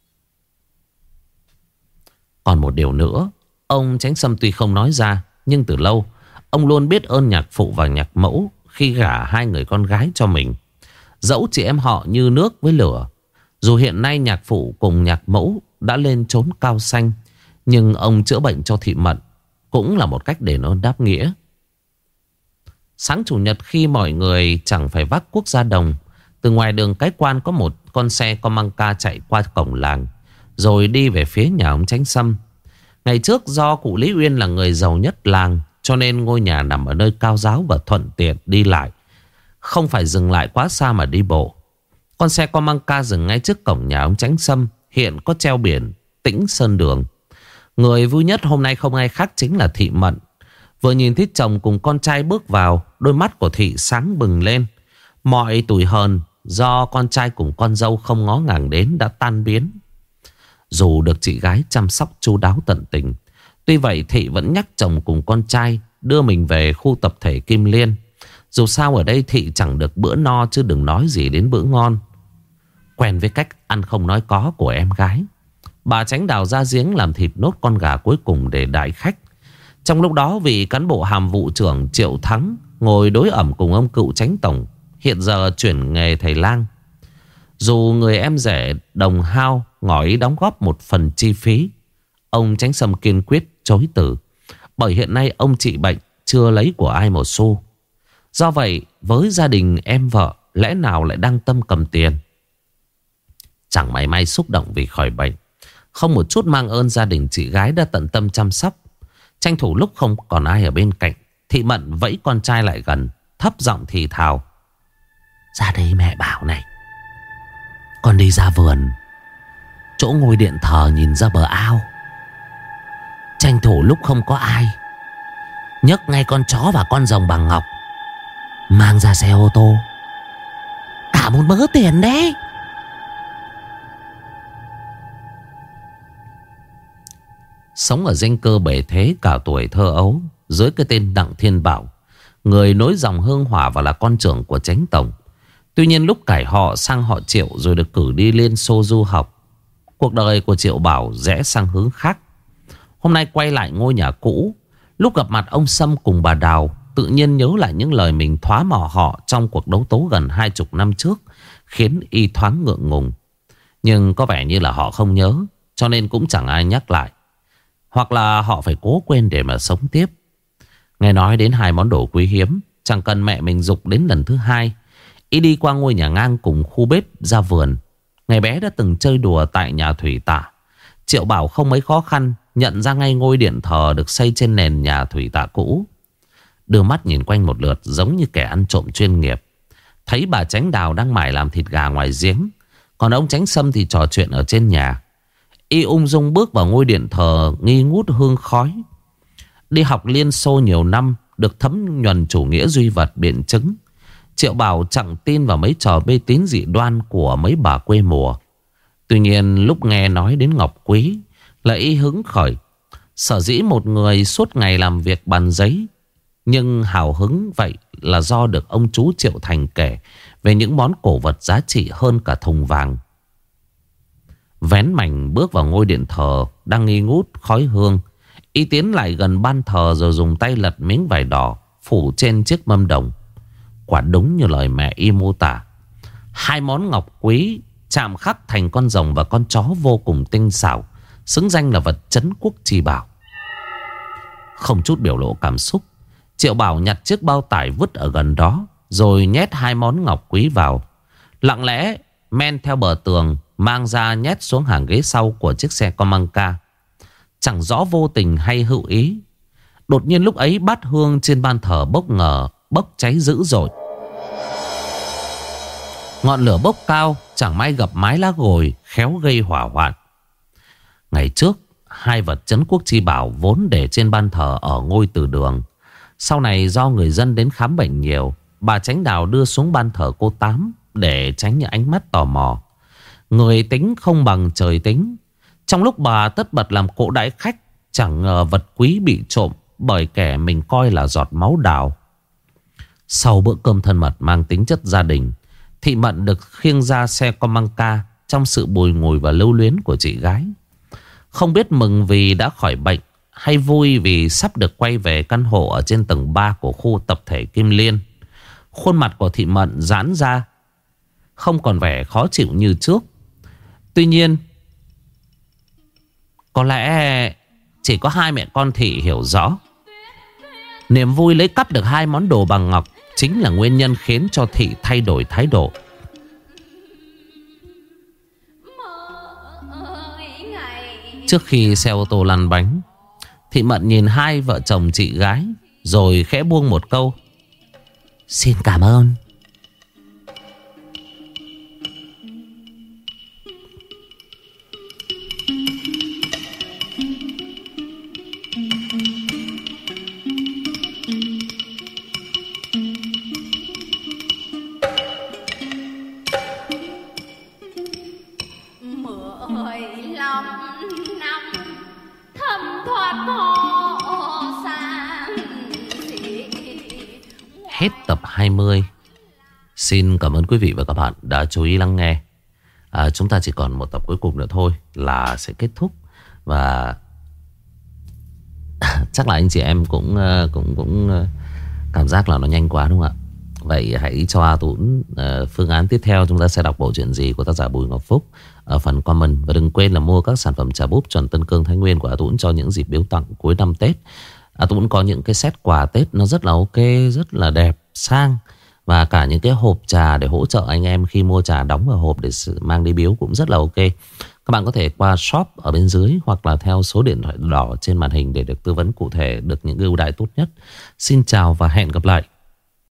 Còn một điều nữa, ông Chánh Sâm tuy không nói ra, nhưng từ lâu ông luôn biết ơn nhạc phụ và nhạc mẫu khi gả 2 người con gái cho mình. Dẫu chị em họ như nước với lửa. Dù hiện nay nhạc phụ cùng nhạc mẫu đã lên chốn cao xanh, nhưng ông chữa bệnh cho Thị Mận cũng là một cách đền ơn đáp nghĩa. Sáng chủ nhật, khi mọi người chẳng phải vác cuốc ra đồng, từ ngoài đường Cái Quan có một con xe con măng ca chạy qua cổng làng, rồi đi về phía nhà ông Chánh Sâm. Ngày trước do cụ Lý Uyên là người giàu nhất làng, cho nên ngôi nhà nằm ở nơi cao ráo và thuận tiện đi lại, không phải dừng lại quá xa mà đi bộ. Con xe con măng ca dừng ngay trước cổng nhà ông Chánh Sâm, hiện có treo biển Tĩnh Sơn Đường. Người vui nhất hôm nay không ai khác chính là Thị Mận. Vừa nhìn thấy chồng cùng con trai bước vào, đôi mắt của Thị sáng bừng lên. Mọi tủi hờn do con trai cùng con dâu không ngó ngàng đến đã tan biến. Dù được chị gái chăm sóc chu đáo tận tình, tuy vậy Thị vẫn nhắc chồng cùng con trai đưa mình về khu tập thể Kim Liên. Dù sao ở đây Thị chẳng được bữa no, chứ đừng nói gì đến bữa ngon. Quen với cách ăn không nói có của em gái, bà Tránh Đào ra giếng làm thịt nốt con gà cuối cùng để đãi khách. Trong lúc đó, vị cán bộ hàm vụ trưởng Triệu Thắng ngồi đối ẩm cùng ông cựu Chánh Tổng, hiện giờ chuyển nghề thầy lang. Dù người em rể đồng hao ngỏ ý đóng góp một phần chi phí, ông Chánh Sâm kiên quyết chối từ. Bởi hiện nay ông trị bệnh, chưa lấy của ai một xu. Do vậy với gia đình em vợ, lẽ nào lại đang tâm cầm tiền. Chẳng mảy may xúc động vì khỏi bệnh, không một chút mang ơn gia đình chị gái đã tận tâm chăm sóc. Tranh thủ lúc không còn ai ở bên cạnh, Thị Mận vẫy con trai lại gần, thấp giọng thì thào: "Ra đây mẹ bảo này. Con đi ra vườn, chỗ ngôi điện thờ nhìn ra bờ ao. Tranh thủ lúc không có ai, nhấc ngay con chó và con rồng bằng ngọc, mang ra xe ô tô. Cả một mớ tiền đấy." Sống ở danh cơ bể thế cả tuổi thơ ấu, dưới cái tên Đặng Thiên Bảo, người nối dòng hương hỏa và là con trưởng của Chánh Tổng. Tuy nhiên lúc cải họ sang họ Triệu rồi được cử đi Liên Xô du học, cuộc đời của Triệu Bảo rẽ sang hướng khác. Hôm nay quay lại ngôi nhà cũ, lúc gặp mặt ông Sâm cùng bà Đào, tự nhiên nhớ lại những lời mình thoá mỏ họ trong cuộc đấu tố gần 20 năm trước, khiến y thoáng ngượng ngùng. Nhưng có vẻ như là họ không nhớ, cho nên cũng chẳng ai nhắc lại. Hoặc là họ phải cố quên để mà sống tiếp. Nghe nói đến hai món đồ quý hiếm, chẳng cần mẹ mình giục đến lần thứ hai, y đi qua ngôi nhà ngang cùng khu bếp ra vườn. Ngày bé đã từng chơi đùa tại nhà thủy tạ. Triệu Bảo không mấy khó khăn nhận ra ngay ngôi điện thờ được xây trên nền nhà thủy tạ cũ. Đưa mắt nhìn quanh một lượt giống như kẻ ăn trộm chuyên nghiệp. Thấy bà Chánh Đào đang mải làm thịt gà ngoài giếng, còn ông Chánh Sâm thì trò chuyện ở trên nhà. Y ung dung bước vào ngôi điện thờ nghi ngút hương khói. Đi học Liên Xô nhiều năm, được thấm nhuần chủ nghĩa duy vật biện chứng, Triệu Bảo chẳng tin vào mấy trò mê tín dị đoan của mấy bà quê mùa. Tuy nhiên lúc nghe nói đến ngọc quý là y hứng khởi. Sở dĩ một người suốt ngày làm việc bàn giấy, nhưng hào hứng vậy là do được ông chú Triệu Thành kể về những món cổ vật giá trị hơn cả thùng vàng. Vén mảnh bước vào ngôi điện thờ đang nghi ngút khói hương. Y tiến lại gần ban thờ rồi dùng tay lật miếng vải đỏ phủ trên chiếc mâm đồng. Quả đúng như lời mẹ y mô tả, hai món ngọc quý chạm khắc thành con rồng và con chó vô cùng tinh xảo, xứng danh là vật trấn quốc chi bảo. Không chút biểu lộ cảm xúc, Triệu Bảo nhặt chiếc bao tải vứt ở gần đó, rồi nhét hai món ngọc quý vào. Lặng lẽ men theo bờ tường, mang ra nhét xuống hàng ghế sau của chiếc xe Comanca. Chẳng rõ vô tình hay hữu ý, đột nhiên lúc ấy bát hương trên ban thờ bốc cháy dữ dội. Ngọn lửa bốc cao, chẳng may gặp mái lá gồi, khéo gây hỏa hoạn. Ngày trước, hai vật trấn quốc chi bảo vốn để trên ban thờ ở ngôi từ đường. Sau này do người dân đến khám bệnh nhiều, bà Chánh Đào đưa xuống ban thờ cô Tám để tránh những ánh mắt tò mò. Người tính không bằng trời tính. Trong lúc bà tất bật làm cỗ đãi khách, chẳng ngờ vật quý bị trộm bởi kẻ mình coi là giọt máu Đào. Sau bữa cơm thân mật mang tính chất gia đình, Thị Mận được khiêng ra xe Comanca trong sự bùi ngùi và lưu luyến của chị gái. Không biết mừng vì đã khỏi bệnh hay vui vì sắp được quay về căn hộ ở trên tầng 3 của khu tập thể Kim Liên. Khuôn mặt của Thị Mận giãn ra, không còn vẻ khó chịu như trước. Tuy nhiên, có lẽ chỉ có hai mẹ con Thị hiểu rõ. Niềm vui lấy cắp được hai món đồ bằng ngọc chính là nguyên nhân khiến cho Thị thay đổi thái độ. Trước khi xe ô tô lăn bánh, Thị Mận nhìn hai vợ chồng chị gái, rồi khẽ buông một câu: "Xin cảm ơn." Hết tập 20. Xin cảm ơn quý vị và các bạn đã chú ý lắng nghe. Chúng ta chỉ còn một tập cuối cùng nữa thôi là sẽ kết thúc. Và chắc là anh chị em cũng cảm giác là nó nhanh quá đúng không ạ? Vậy hãy cho A Tũng phương án tiếp theo chúng ta sẽ đọc bộ truyện gì của tác giả Bùi Ngọc Phúc ở phần comment. Và đừng quên là mua các sản phẩm trà búp chuẩn Tân Cương Thái Nguyên của A Tũng cho những dịp biếu tặng cuối năm Tết. Tôi cũng có những cái set quà Tết nó rất là ok, rất là đẹp, sang. Và cả những cái hộp trà để hỗ trợ anh em khi mua trà đóng vào hộp để mang đi biếu cũng rất là ok. Các bạn có thể qua shop ở bên dưới hoặc là theo số điện thoại đỏ trên màn hình để được tư vấn cụ thể, được những ưu đãi tốt nhất. Xin chào và hẹn gặp lại.